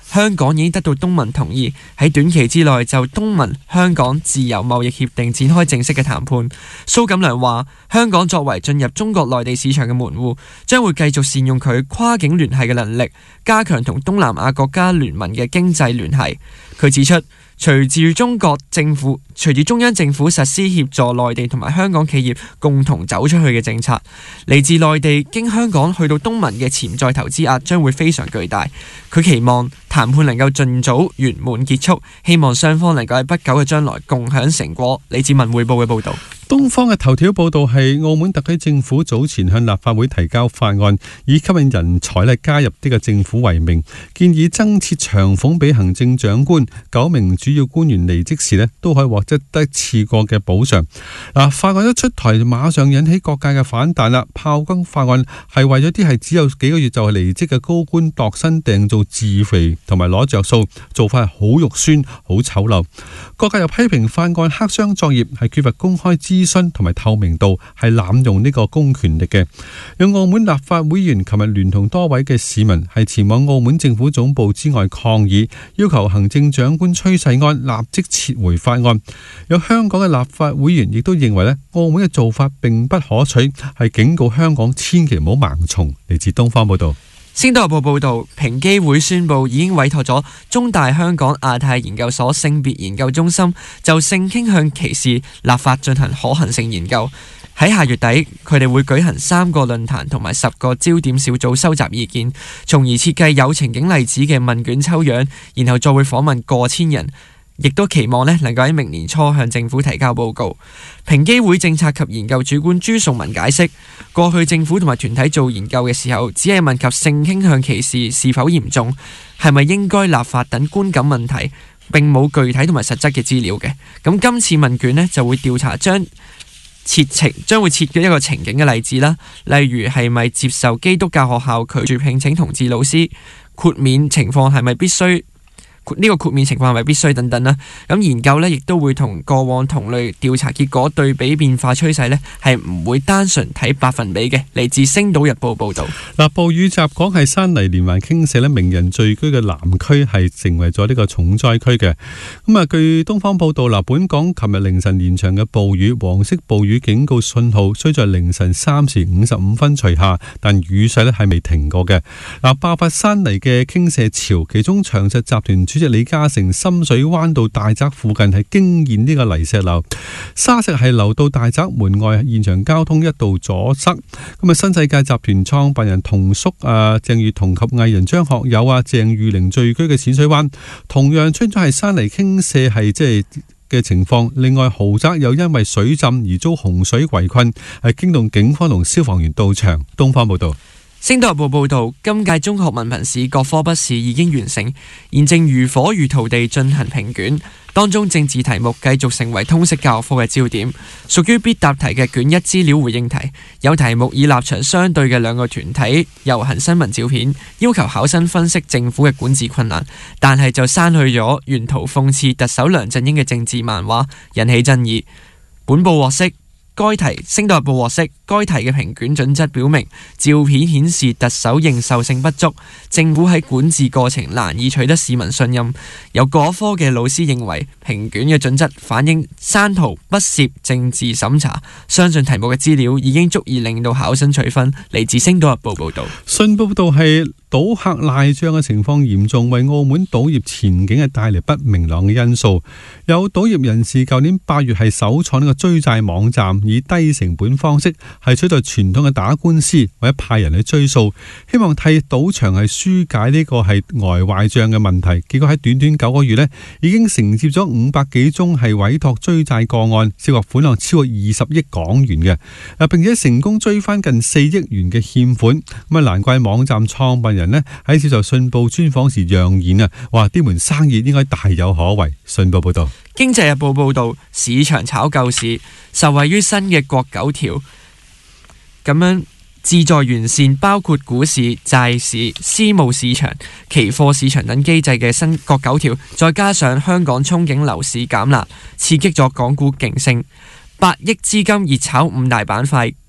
香港已經得到東盟同意，喺短期之內就東盟香港自由貿易協定展開正式嘅談判。蘇錦樑話：香港作為進入中國內地市場嘅門戶，將會繼續善用佢跨境聯繫嘅能力，加強同東南亞國家聯盟嘅經濟聯繫。佢指出，隨住中國政府、隨住中央政府實施協助內地同埋香港企業共同走出去嘅政策，嚟自內地經香港去到東盟嘅潛在投資額將會非常巨大。佢期望談判能夠盡早圓滿結束，希望雙方能夠喺不久嘅將來共享成果。嚟自文匯報嘅報導。 東方嘅頭條報道係澳門特區政府早前向立法會提交法案，以吸引人才咧加入呢個政府為名，建議增設長俸俾行政長官，九名主要官員離職時咧都可以獲得一次過嘅補償。嗱，法案一出台，馬上引起各界嘅反彈啦。炮轟法案係為咗啲係只有幾個月就係離職嘅高官度身訂造自肥同埋攞着數，做法係好肉酸、好醜陋。各界又批評法案黑箱作業，係缺乏公開諮詢同埋透明度，係濫用呢個公權力嘅。有澳門立法會議員琴日聯同多位嘅市民係前往澳門政府總部之外抗議，要求行政長官崔世安立即撤回法案。有香港嘅立法會議員亦都認為咧，澳門嘅做法並不可取，係警告香港千祈唔好盲從。嚟自東方報道。 星島日報報導，平機會宣布已經委託咗中大香港亞太研究所性別研究中心就性傾向歧視立法進行可行性研究。喺下月底，佢哋會舉行三個論壇同埋十個焦點小組收集意見，從而設計有情景例子嘅問卷抽樣，然後再會訪問過千人。亦都期望咧能夠喺明年初向政府提交報告。平機會政策及研究主管朱崇文解釋，過去政府同埋團體做研究嘅時候，只係問及性傾向歧視是否嚴重，係咪應該立法等觀感問題，並冇具體同埋實質嘅資料嘅。咁今次問卷呢，就會調查將設情將會設嘅一個情景嘅例子啦，例如係咪接受基督教學校拒絕聘請同志老師，豁免情況係咪必須？呢個豁免情況係咪必須等等啦？咁研究呢亦都會同過往同類調查結果對比變化趨勢呢，係唔會單純睇百分比嘅。嚟自《星島日報》報導。 嗱，暴雨襲港係山泥連環傾瀉呢，名人聚居嘅南區係成為咗呢個重災區嘅。咁啊，據東方報導，嗱，本港琴日凌晨連場嘅暴雨，黃色暴雨警告信號雖在凌晨三時五十五分除下，但雨勢呢係未停過嘅。嗱，爆發山泥嘅傾瀉潮，其中長實集團主席李嘉誠深水灣道大宅附近係驚現呢個泥石流，沙石係流到大宅門外，現場交通一度阻塞。咁啊，新世界集團創辦人同叔啊鄭裕彤及藝人張學友啊鄭裕玲聚居嘅淺水灣，同樣出咗係山泥傾瀉係即係嘅情況。另外豪宅又因為水浸而遭洪水圍困，係驚動警方同消防員到場。東方報道。 星島日報報導，今屆中學文憑試各科筆試已經完成，現正如火如荼地進行評卷。當中政治題目繼續成為通識教科嘅焦點，屬於必答題嘅卷一資料回應題，有題目以立場相對嘅兩個團體遊行新聞照片，要求考生分析政府嘅管治困難，但係就刪去咗沿途諷刺特首梁振英嘅政治漫畫，引起爭議。本報獲悉，該題星島日報獲悉，該題嘅評卷準則表明，照片顯示特首認受性不足，政府喺管治過程難以取得市民信任。有嗰科嘅老師認為，評卷嘅準則反映刪圖不涉政治審查，相信題目嘅資料已經足以令到考生取分。嚟自星島日報報道。 信報報道係賭客賴賬嘅情況嚴重，為澳門賭業前景係帶嚟不明朗嘅因素。有賭業人士舊年八月係首創呢個追債網站，以低成本方式係取代傳統嘅打官司或者派人去追數，希望替賭場係紓解呢個係呆壞賬嘅問題。結果喺短短九個月呢，已經承接咗五百幾宗係委託追債個案，涉及款項超過二十億港元嘅，啊，並且成功追翻近四億元嘅欠款。咁啊，難怪網站創辦人呢喺接受信報專訪時揚言啊，話呢門生意應該大有可為。信報報道。 經濟日報報導，市場炒救市，受惠於新嘅國九條，咁樣旨在完善包括股市、債市、私募市場、期貨市場等機制嘅新國九條，再加上香港憧憬樓市減辣，刺激咗港股勁升，八億資金熱炒五大板塊。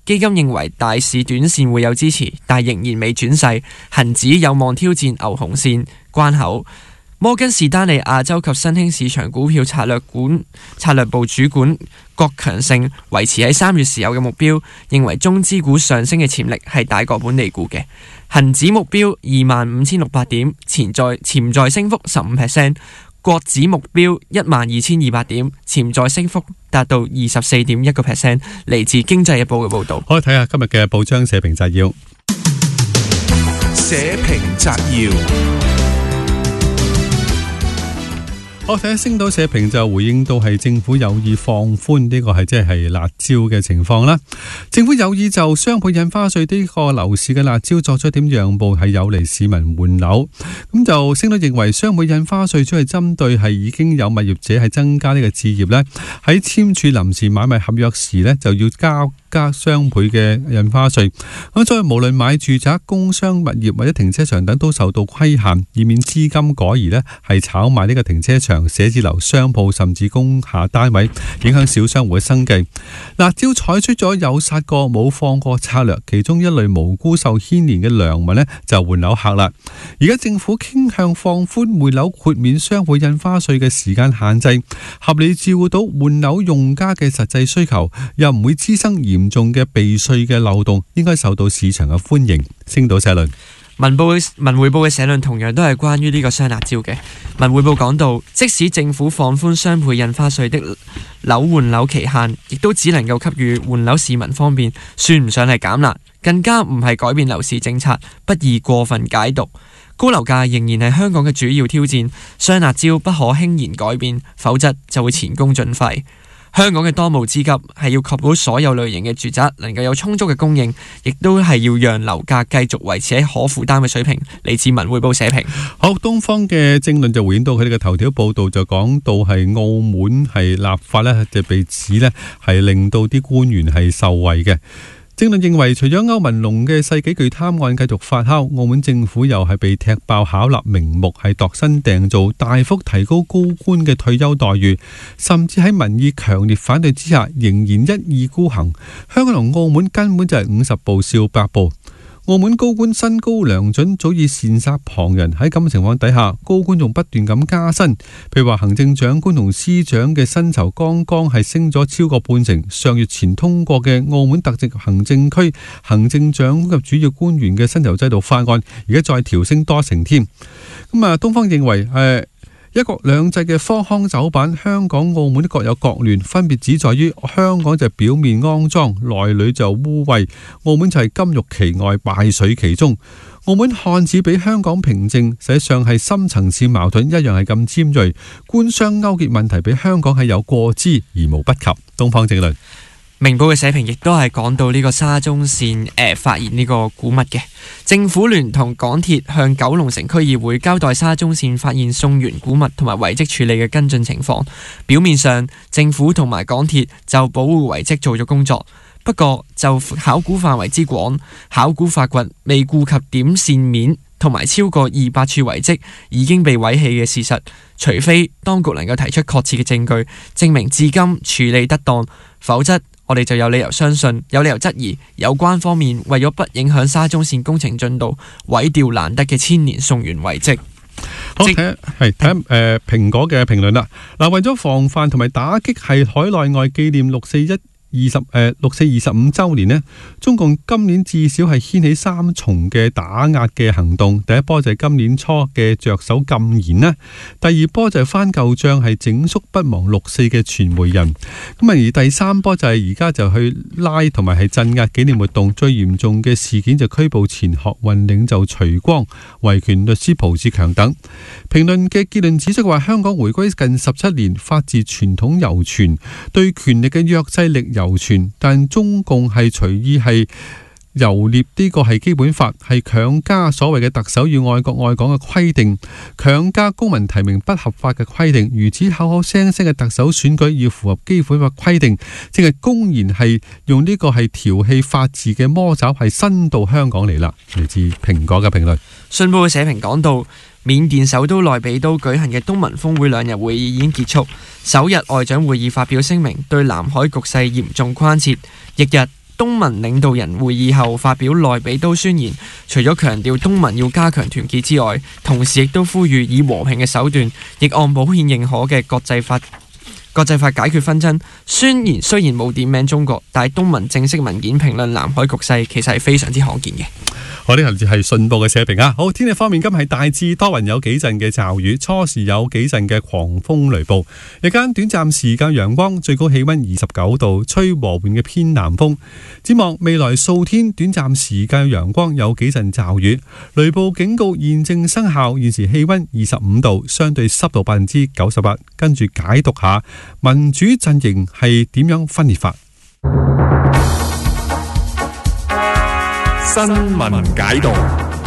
基金認為大市短線會有支持，但仍然未轉勢，恒指有望挑戰牛熊線關口。摩根士丹利亞洲及新興市場股票策略管策略部主管郭強勝維持喺三月時有嘅目標，認為中資股上升嘅潛力係大過本地股嘅。恒指目標二萬五千六百點，潛在潛在升幅十五 percent。國指目標一萬二千二百點，潛在升幅達到二十四點一個 percent。嚟自經濟日報嘅報導。 好，睇下今日嘅報章社評摘要。 社評摘要。 我睇下星島社評就回應到係政府有意放寬呢個係即係辣招嘅情況啦。政府有意就雙倍印花稅呢個樓市嘅辣招作出一點讓步，係有利市民換樓。咁就星島認為雙倍印花稅主要係針對係已經有物業者係增加呢個置業呢，喺簽署臨時買賣合約時呢，就要交加雙倍嘅印花稅。咁所以無論買住宅、工商物業或者停車場等都受到規限，以免資金改移呢係炒賣呢個停車場、寫字樓、商鋪甚至工廈單位，影響小商戶嘅生計。辣招採取咗有殺過冇放過策略，其中一類無辜受牽連嘅良民呢就換樓客啦。而家政府傾向放寬換樓豁免雙倍印花稅嘅時間限制，合理照顧到換樓用家嘅實際需求，又唔會滋生嚴重嘅避稅嘅漏洞，應該受到市場嘅歡迎。星島社論。 文報文匯報嘅社論同樣都係關於呢個雙辣招嘅。文匯報講到，即使政府放寬雙倍印花稅的樓換樓期限，亦都只能夠給予換樓市民方便，算唔上係減辣，更加唔係改變樓市政策，不宜過分解讀。高樓價仍然係香港嘅主要挑戰，雙辣招不可輕言改變，否則就會前功盡廢。香港嘅當務之急係要確保所有類型嘅住宅能夠有充足嘅供應，亦都係要讓樓價繼續維持喺可負擔嘅水平。嚟自文匯報社評。 好，東方嘅政論就回應到佢哋嘅頭條報道，就講到係澳門係立法呢，就被指呢係令到啲官員係受惠嘅。政論認為，除咗歐文龍嘅世紀巨貪案繼續發酵，澳門政府又係被踢爆巧立名目，係度身訂造，大幅提高高官嘅退休待遇，甚至喺民意強烈反對之下，仍然一意孤行。香港同澳門根本就係五十步笑百步。澳門高官身高良準，早已羨煞旁人。喺咁嘅情況底下，高官仲不斷咁加薪，譬如話行政長官同司長嘅薪酬剛剛係升咗超過半成。上月前通過嘅澳門特別行政區行政長官及主要官員嘅薪酬制度法案，而家再調升多成添。咁啊，東方認為誒。一國兩制嘅荒腔走板，香港澳門都各有各亂，分別只在於香港就表面骯髒，內裏就污穢；澳門就係金玉其外，敗絮其中。澳門看似比香港平靜，實際上係深層次矛盾一樣係咁尖銳，官商勾結問題比香港係有過之而無不及。東方正論。 明報嘅社評亦都係講到呢個沙中線誒、呃、發現呢個古物嘅，政府聯同港鐵向九龍城區議會交代沙中線發現宋元古物同埋遺跡處理嘅跟進情況。表面上政府同埋港鐵就保護遺跡做咗工作，不過就考古範圍之廣，考古發掘未顧及點線面同埋超過二百處遺跡已經被遺棄嘅事實，除非當局能夠提出確切嘅證據證明至今處理得當，否則我哋就有理由相信，有理由質疑有關方面為咗不影響沙中線工程進度，毀掉難得嘅千年宋元遺跡。 好，睇下係睇下誒蘋果嘅評論啦。嗱，為咗防範同埋打擊係海內外紀念六四一二十誒六四二十五週年呢，中共今年至少係掀起三重嘅打壓嘅行動。第一波就係今年初嘅着手禁言啦，第二波就係翻舊帳，係整肅不忘六四嘅傳媒人。咁啊，而第三波就係而家就去拉同埋係鎮壓紀念活動。最嚴重嘅事件就拘捕前學運領袖徐光、維權律師蒲志強等。評論嘅結論指出話，香港回歸近十七年，法治傳統猶存，對權力嘅約制力猶存，但中共係隨意係遊獵呢個係基本法，係強加所謂嘅特首要愛國愛港嘅規定，強加公民提名不合法嘅規定，如此口口聲聲嘅特首選舉要符合基本法規定，正係公然係用呢個係調戲法治嘅魔爪係伸到香港嚟啦。嚟自蘋果嘅評論。 信報嘅社評講到，緬甸首都內比都舉行嘅東盟峰會兩日會議已經結束，首日外長會議發表聲明，對南海局勢嚴重關切。翌日東盟領導人會議後發表內比都宣言，除咗強調東盟要加強團結之外，同時亦都呼籲以和平嘅手段，亦按普遍認可嘅國際法國際法解決紛爭。宣言雖然冇點名中國，但係東盟正式文件評論南海局勢，其實係非常之罕見嘅。 我呢頭係信報嘅社評啊。好，天氣方面今日係大致多雲，有幾陣嘅驟雨，初時有幾陣嘅狂風雷暴，日間短暫時間陽光，最高氣溫二十九度，吹和緩嘅偏南風。展望未來數天，短暫時間陽光，有幾陣驟雨，雷暴警告現正生效。現時氣溫二十五度，相對濕度百分之九十八。跟住解讀下民主陣營係點樣分裂法。 新聞解讀。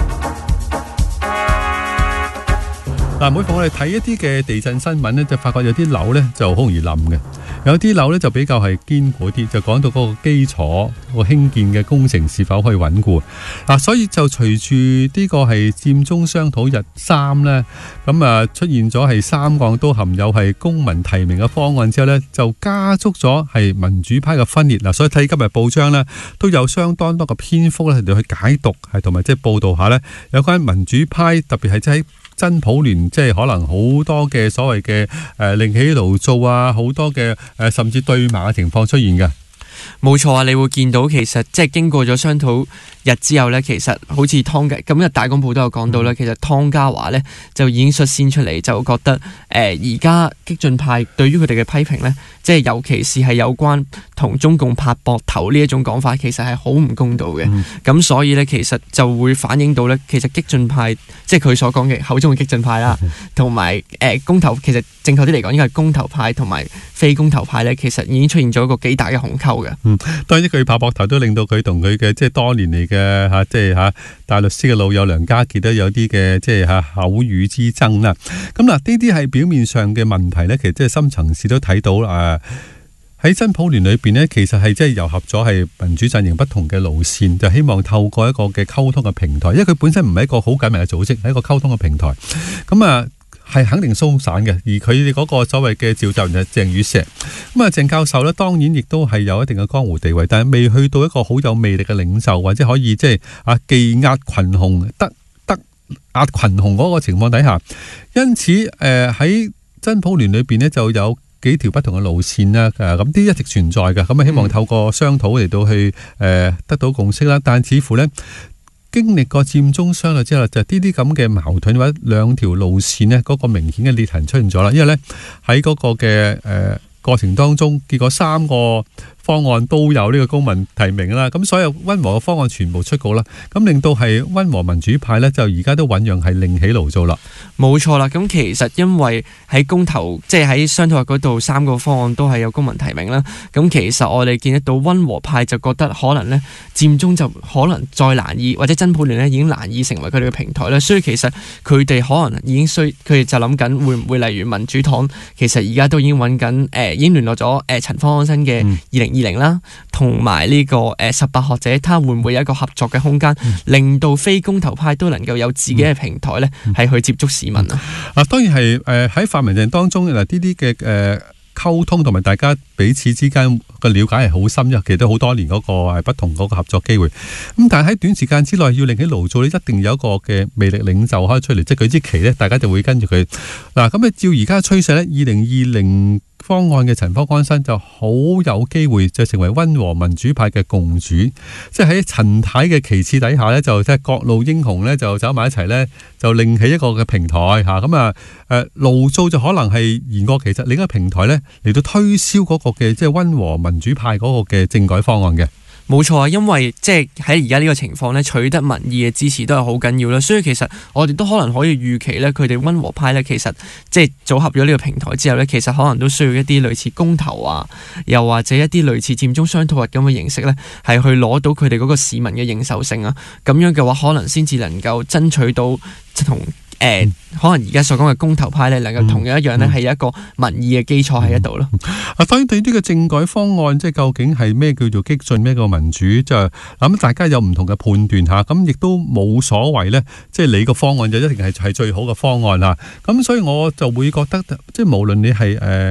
嗱，每逢我哋睇一啲嘅地震新聞呢，就發覺有啲樓呢就好容易冧嘅，有啲樓呢就比較係堅固啲，就講到嗰個基礎個興建嘅工程是否可以穩固。嗱，所以就隨住呢個係佔中商討日三呢，咁啊出現咗係三個都含有係公民提名嘅方案之後呢，就加速咗係民主派嘅分裂。嗱，所以睇今日報章呢，都有相當多嘅篇幅咧嚟去解讀，係同埋即係報導下呢有關民主派，特別係即係真普聯，即係可能好多嘅所謂嘅誒另起爐灶啊，好多嘅誒甚至對罵嘅情況出現嘅。 冇錯啊，你會見到其實即係經過咗商討日之後呢，其實好似湯家咁日大公報都有講到啦，其實湯家驊呢就已經率先出嚟，就覺得誒而家激進派對於佢哋嘅批評呢，即係尤其是係有關同中共拍膊頭呢一種講法，其實係好唔公道嘅。咁、嗯、所以呢，其實就會反映到呢，其實激進派即係佢所講嘅口中嘅激進派啦，同埋誒公投，其實正確啲嚟講應該係公投派同埋非公投派呢，其實已經出現咗一個幾大嘅鴻溝嘅。 嗯，當然一句拍膊頭都令到佢同佢嘅即係多年嚟嘅吓，即係吓大律師嘅老友梁家傑都有啲嘅即係吓口語之爭啦。咁嗱，呢啲係表面上嘅問題呢，其實即係深層次都睇到誒喺真普聯裏邊呢，其實係即係糅合咗係民主陣營不同嘅路線，就希望透過一個嘅溝通嘅平台，因為佢本身唔係一個好緊密嘅組織，係一個溝通嘅平台。咁啊。係肯定鬆散嘅，而佢哋嗰個所謂嘅召集人係鄭宇碩，咁啊鄭教授呢，當然亦都係有一定嘅江湖地位，但係未去到一個好有魅力嘅領袖，或者可以即係啊技壓群雄，得得壓群雄嗰個情況底下，因此誒喺、呃、真普聯裏邊呢，就有幾條不同嘅路線啦，誒咁啲一直存在嘅，咁啊希望透過商討嚟到去誒、呃、得到共識啦，但似乎呢。經歷過佔中商討之後，就呢啲咁嘅矛盾或者兩條路線呢，嗰個明顯嘅裂痕出現咗啦。因為呢，喺嗰個嘅誒、呃、過程當中，結果三個方案都有呢個公民提名啦，咁所有溫和嘅方案全部出稿啦，咁令到係溫和民主派呢，就而家都醞釀係另起爐灶啦。 冇錯啦，咁其實因為喺公投，即係喺商討日嗰度，三個方案都係有公民提名啦。咁其實我哋見得到溫和派就覺得可能呢佔中就可能再難以，或者真普聯呢已經難以成為佢哋嘅平台啦。所以其實佢哋可能已經需，佢哋就諗緊會唔會例如民主黨，其實而家都已經揾緊誒，已經聯絡咗誒陳方安生嘅二零二零啦，同埋呢個誒十八學者，他會唔會有一個合作嘅空間，嗯、令到非公投派都能夠有自己嘅平台呢，係、嗯、去接觸市民啊？ 啊，當然係誒喺泛民陣當中嗱，呢啲嘅誒溝通同埋大家彼此之間嘅了解係好深嘅，其實都好多年嗰個係不同嗰個合作機會。咁但係喺短時間之內要另起爐灶，一定有一個嘅魅力領袖可以出嚟，即係佢之期呢，大家就會跟住佢。嗱，咁啊照而家趨勢呢，二零二零方案嘅陳方安生就好有機會就成為溫和民主派嘅共主，即係喺陳太嘅旗幟底下呢，就即係各路英雄呢，就走埋一齊呢，就另起一個嘅平台吓。咁啊誒爐灶就可能係言過其實，另一個平台呢，嚟到推銷嗰個嘅即係溫和民主派嗰個嘅政改方案嘅。 冇錯啊，因為即係喺而家呢個情況咧，取得民意嘅支持都係好緊要啦。所以其實我哋都可能可以預期咧，佢哋溫和派咧，其實即係組合咗呢個平台之後咧，其實可能都需要一啲類似公投啊，又或者一啲類似佔中商討日咁嘅形式咧，係去攞到佢哋嗰個市民嘅認受性啊。咁樣嘅話，可能先至能夠爭取到同。誒、呃，可能而家所講嘅公投派咧，能夠同樣一樣咧，係、嗯、有一個民意嘅基礎喺度咯。 啊，當然對於呢個政改方案，即係究竟係咩叫做激進，咩叫民主，就諗大家有唔同嘅判斷吓，咁亦都冇所謂咧。即係你個方案就一定係係最好嘅方案啦。咁所以我就會覺得，即係無論你係誒。呃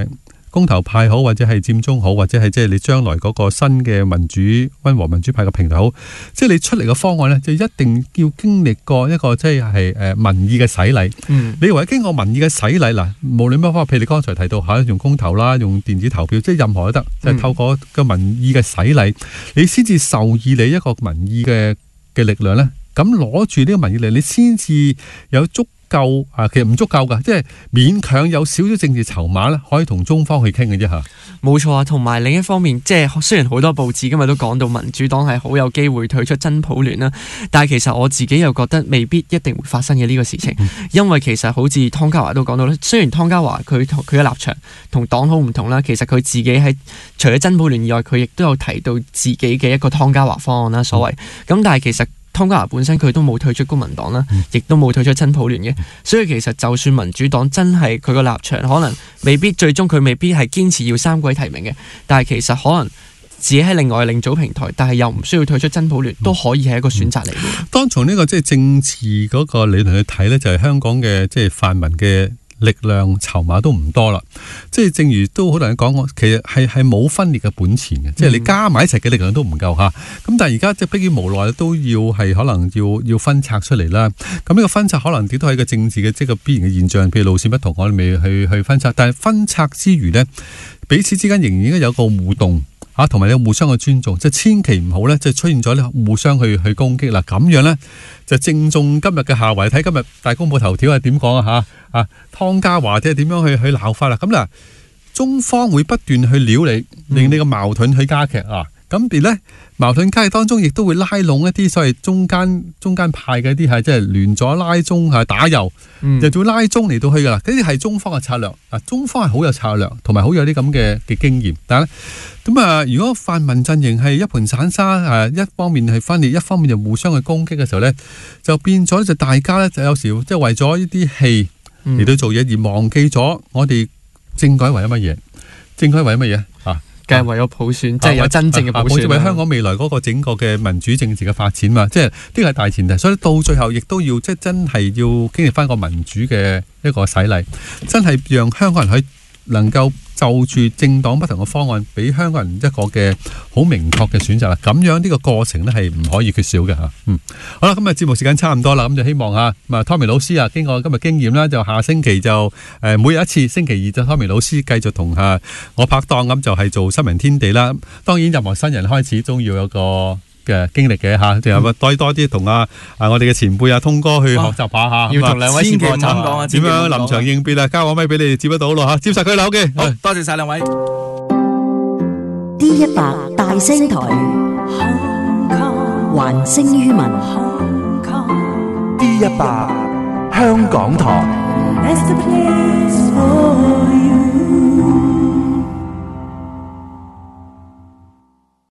公投派好，或者係佔中好，或者係即係你將來嗰個新嘅民主溫和民主派嘅平台好，即係你出嚟嘅方案咧，就一定要經歷過一個即係係誒民意嘅洗禮。嗯，你為經過民意嘅洗禮嗱，無論乜方法，譬如你剛才提到嚇，用公投啦，用電子投票，即係任何都得，就係透過個民意嘅洗禮，你先至受益你一個民意嘅嘅力量咧。咁攞住呢個民意力，你先至有足夠啊，其實唔足夠噶，即係勉強有少少政治籌碼咧，可以同中方去傾嘅啫嚇。 冇錯啊，同埋另一方面，即係雖然好多報紙今日都講到民主黨係好有機會退出真普聯啦，但係其實我自己又覺得未必一定會發生嘅呢個事情，嗯、因為其實好似湯家驊都講到咧，雖然湯家驊佢同佢嘅立場同黨好唔同啦，其實佢自己喺除咗真普聯以外，佢亦都有提到自己嘅一個湯家驊方案啦，所謂咁，嗯、但係其實湯家驊本身佢都冇退出公民黨啦，亦都冇退出真普聯嘅，所以其實就算民主黨真係佢個立場可能未必最終佢未必係堅持要三軌提名嘅，但係其實可能自己喺另外另組平台，但係又唔需要退出真普聯，都可以係一個選擇嚟嘅。 當從呢個即係政治嗰個理論去睇呢，就係香港嘅即係泛民嘅力量籌碼都唔多啦，即係正如都好多人講過，其實係係冇分裂嘅本錢嘅，嗯、即係你加埋一齊嘅力量都唔夠嚇。咁但係而家即係迫於無奈都要係可能要要分拆出嚟啦。咁呢個分拆可能亦都係一個政治嘅即係個必然嘅現象，譬如路線不同，我哋未去去分拆，但係分拆之餘呢，彼此之間仍然應該有個互動。啊，同埋你互相嘅尊重，即係千祈唔好咧，即係出現咗咧互相去去攻擊啦。咁樣咧就正中今日嘅下圍。睇今日大公報頭條係點講啊？嚇啊，湯家驊即係點樣去去鬧法啦？咁嗱，中方會不斷去撩你，令你個矛盾去加劇啊。咁而咧矛盾加劇當中，亦都會拉攏一啲所謂中間中間派嘅一啲係即係聯咗拉中係打右，嗯、就做拉中嚟到去噶啦。呢啲係中方嘅策略啊，中方係好有策略，同埋好有啲咁嘅嘅經驗。但係咧咁啊，如果泛民陣營係一盤散沙，誒一方面係分裂，一方面就互相去攻擊嘅時候咧，就變咗就大家咧就有時即係為咗呢啲戲嚟到做嘢，而忘記咗我哋政改為咗乜嘢？政改為咗乜嘢啊？ 梗係為咗普選，即係有真正嘅普選， 為香港未來嗰個整個嘅民主政治嘅發展嘛，即係呢個係大前提。所以到最後亦都要即係真係要經歷翻個民主嘅一個洗禮，真係讓香港人可以能夠就住政黨不同嘅方案，俾香港人一個嘅好明確嘅選擇啦。咁樣呢個過程咧係唔可以缺少嘅嚇。嗯，好啦，今日節目時間差唔多啦，咁就希望啊，咁啊 Tommy 老師啊，經過今日經驗啦，就下星期就誒每日一次，星期二就 Tommy 老師繼續同啊我拍檔咁就係做新聞天地啦。當然任何新人開始都要有個嘅經歷嘅嚇，仲有多多啲同啊啊我哋嘅前輩啊通哥去學習下嚇， 要同兩位前輩咁講啊， 點樣臨場應變啊？交個咪俾你哋接得到咯嚇，接曬佢啦 ，OK， 好多謝曬兩位。 D 一百大聲台，還聲於民。 D 一百香港台。